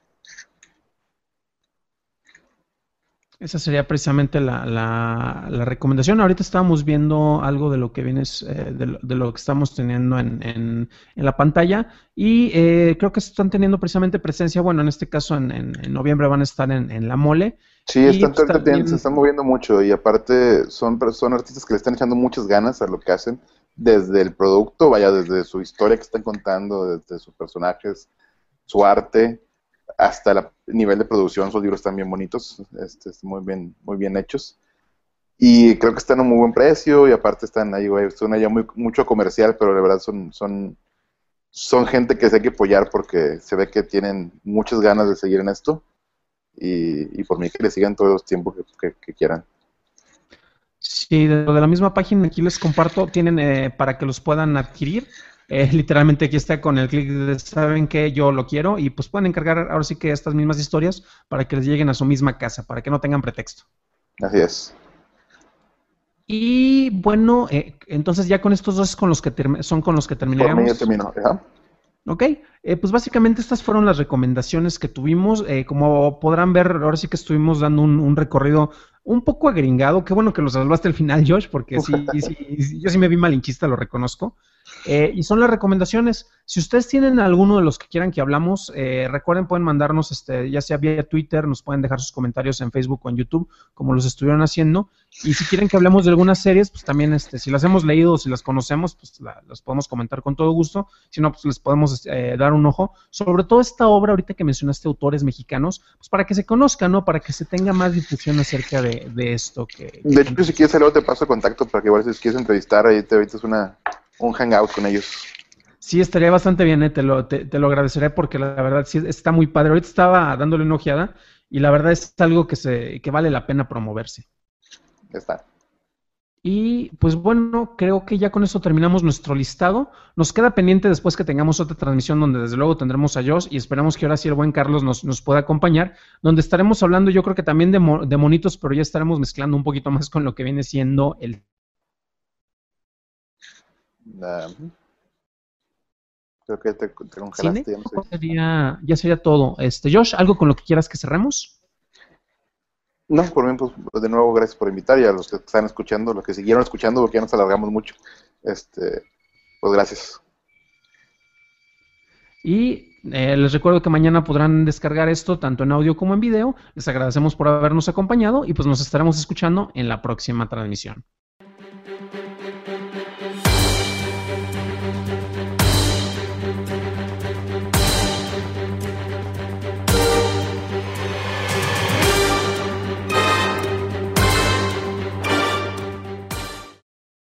Speaker 1: Esa sería precisamente la, la, la recomendación. Ahorita estábamos viendo algo de lo que viene, eh, de, lo, de lo que estamos teniendo en, en, en la pantalla y eh, creo que están teniendo precisamente presencia, bueno, en este caso en, en, en noviembre van a estar en, en la Mole.
Speaker 2: Sí,
Speaker 1: Y
Speaker 2: están,
Speaker 1: pues,
Speaker 2: también,
Speaker 1: también,
Speaker 2: se están moviendo mucho y aparte son, son artistas que le están echando muchas ganas a lo que hacen desde el producto, vaya, desde su historia que están contando, desde sus personajes, su arte, hasta el nivel de producción. Sus libros están bien bonitos, este, muy bien, muy bien hechos. Y creo que están a un muy buen precio y aparte están ahí, güey, son allá muy, mucho comercial, pero de verdad son, son, son gente que se hay que apoyar porque se ve que tienen muchas ganas de seguir en esto. Y, y por mí que le sigan todos los tiempos que, que, que quieran.
Speaker 1: sí, de, de la misma página aquí les comparto, tienen eh, para que los puedan adquirir. Eh, literalmente aquí está con el clic de saben que yo lo quiero y pues pueden encargar ahora sí que estas mismas historias para que les lleguen a su misma casa, para que no tengan pretexto.
Speaker 2: Así es.
Speaker 1: Y bueno, eh, entonces ya con estos dos con los que son con los que
Speaker 2: Por mí ya
Speaker 1: terminaríamos.
Speaker 2: terminó. ¿Ya?
Speaker 1: Ok, eh, pues básicamente estas fueron las recomendaciones que tuvimos. Eh, como podrán ver, ahora sí que estuvimos dando un, un recorrido un poco agringado. Qué bueno que lo salvaste al final, Josh, porque sí, sí, sí, yo sí me vi malinchista, lo reconozco. Eh, y son las recomendaciones. Si ustedes tienen alguno de los que quieran que hablamos, eh, recuerden, pueden mandarnos, este, ya sea vía Twitter, nos pueden dejar sus comentarios en Facebook o en YouTube, como los estuvieron haciendo. Y si quieren que hablemos de algunas series, pues también, este, si las hemos leído o si las conocemos, pues la, las podemos comentar con todo gusto. Si no, pues les podemos eh, dar un ojo. Sobre todo esta obra, ahorita que mencionaste autores mexicanos, pues para que se conozcan, ¿no? Para que se tenga más difusión acerca de, de esto. Que,
Speaker 2: de hecho, que si quieres, luego te paso el contacto para que igual si quieres entrevistar, ahí te evitas una, un hangout con ellos.
Speaker 1: Sí, estaría bastante bien, eh, te, lo, te, te lo agradeceré porque la verdad sí está muy padre. Ahorita estaba dándole una ojeada y la verdad es algo que, se, que vale la pena promoverse.
Speaker 2: Ya está.
Speaker 1: Y pues bueno, creo que ya con eso terminamos nuestro listado. Nos queda pendiente después que tengamos otra transmisión donde desde luego tendremos a Josh y esperamos que ahora sí el buen Carlos nos, nos pueda acompañar, donde estaremos hablando yo creo que también de, mo de monitos, pero ya estaremos mezclando un poquito más con lo que viene siendo el...
Speaker 2: Uh, creo que te, te
Speaker 1: cine.
Speaker 2: congelaste. Ya, no sé.
Speaker 1: sería, ya sería todo. Este, Josh, ¿algo con lo que quieras que cerremos?
Speaker 2: No, por mí, pues, de nuevo, gracias por invitar y a los que están escuchando, los que siguieron escuchando, porque ya nos alargamos mucho. Este, pues gracias.
Speaker 1: Y eh, les recuerdo que mañana podrán descargar esto tanto en audio como en video. Les agradecemos por habernos acompañado y pues nos estaremos escuchando en la próxima transmisión.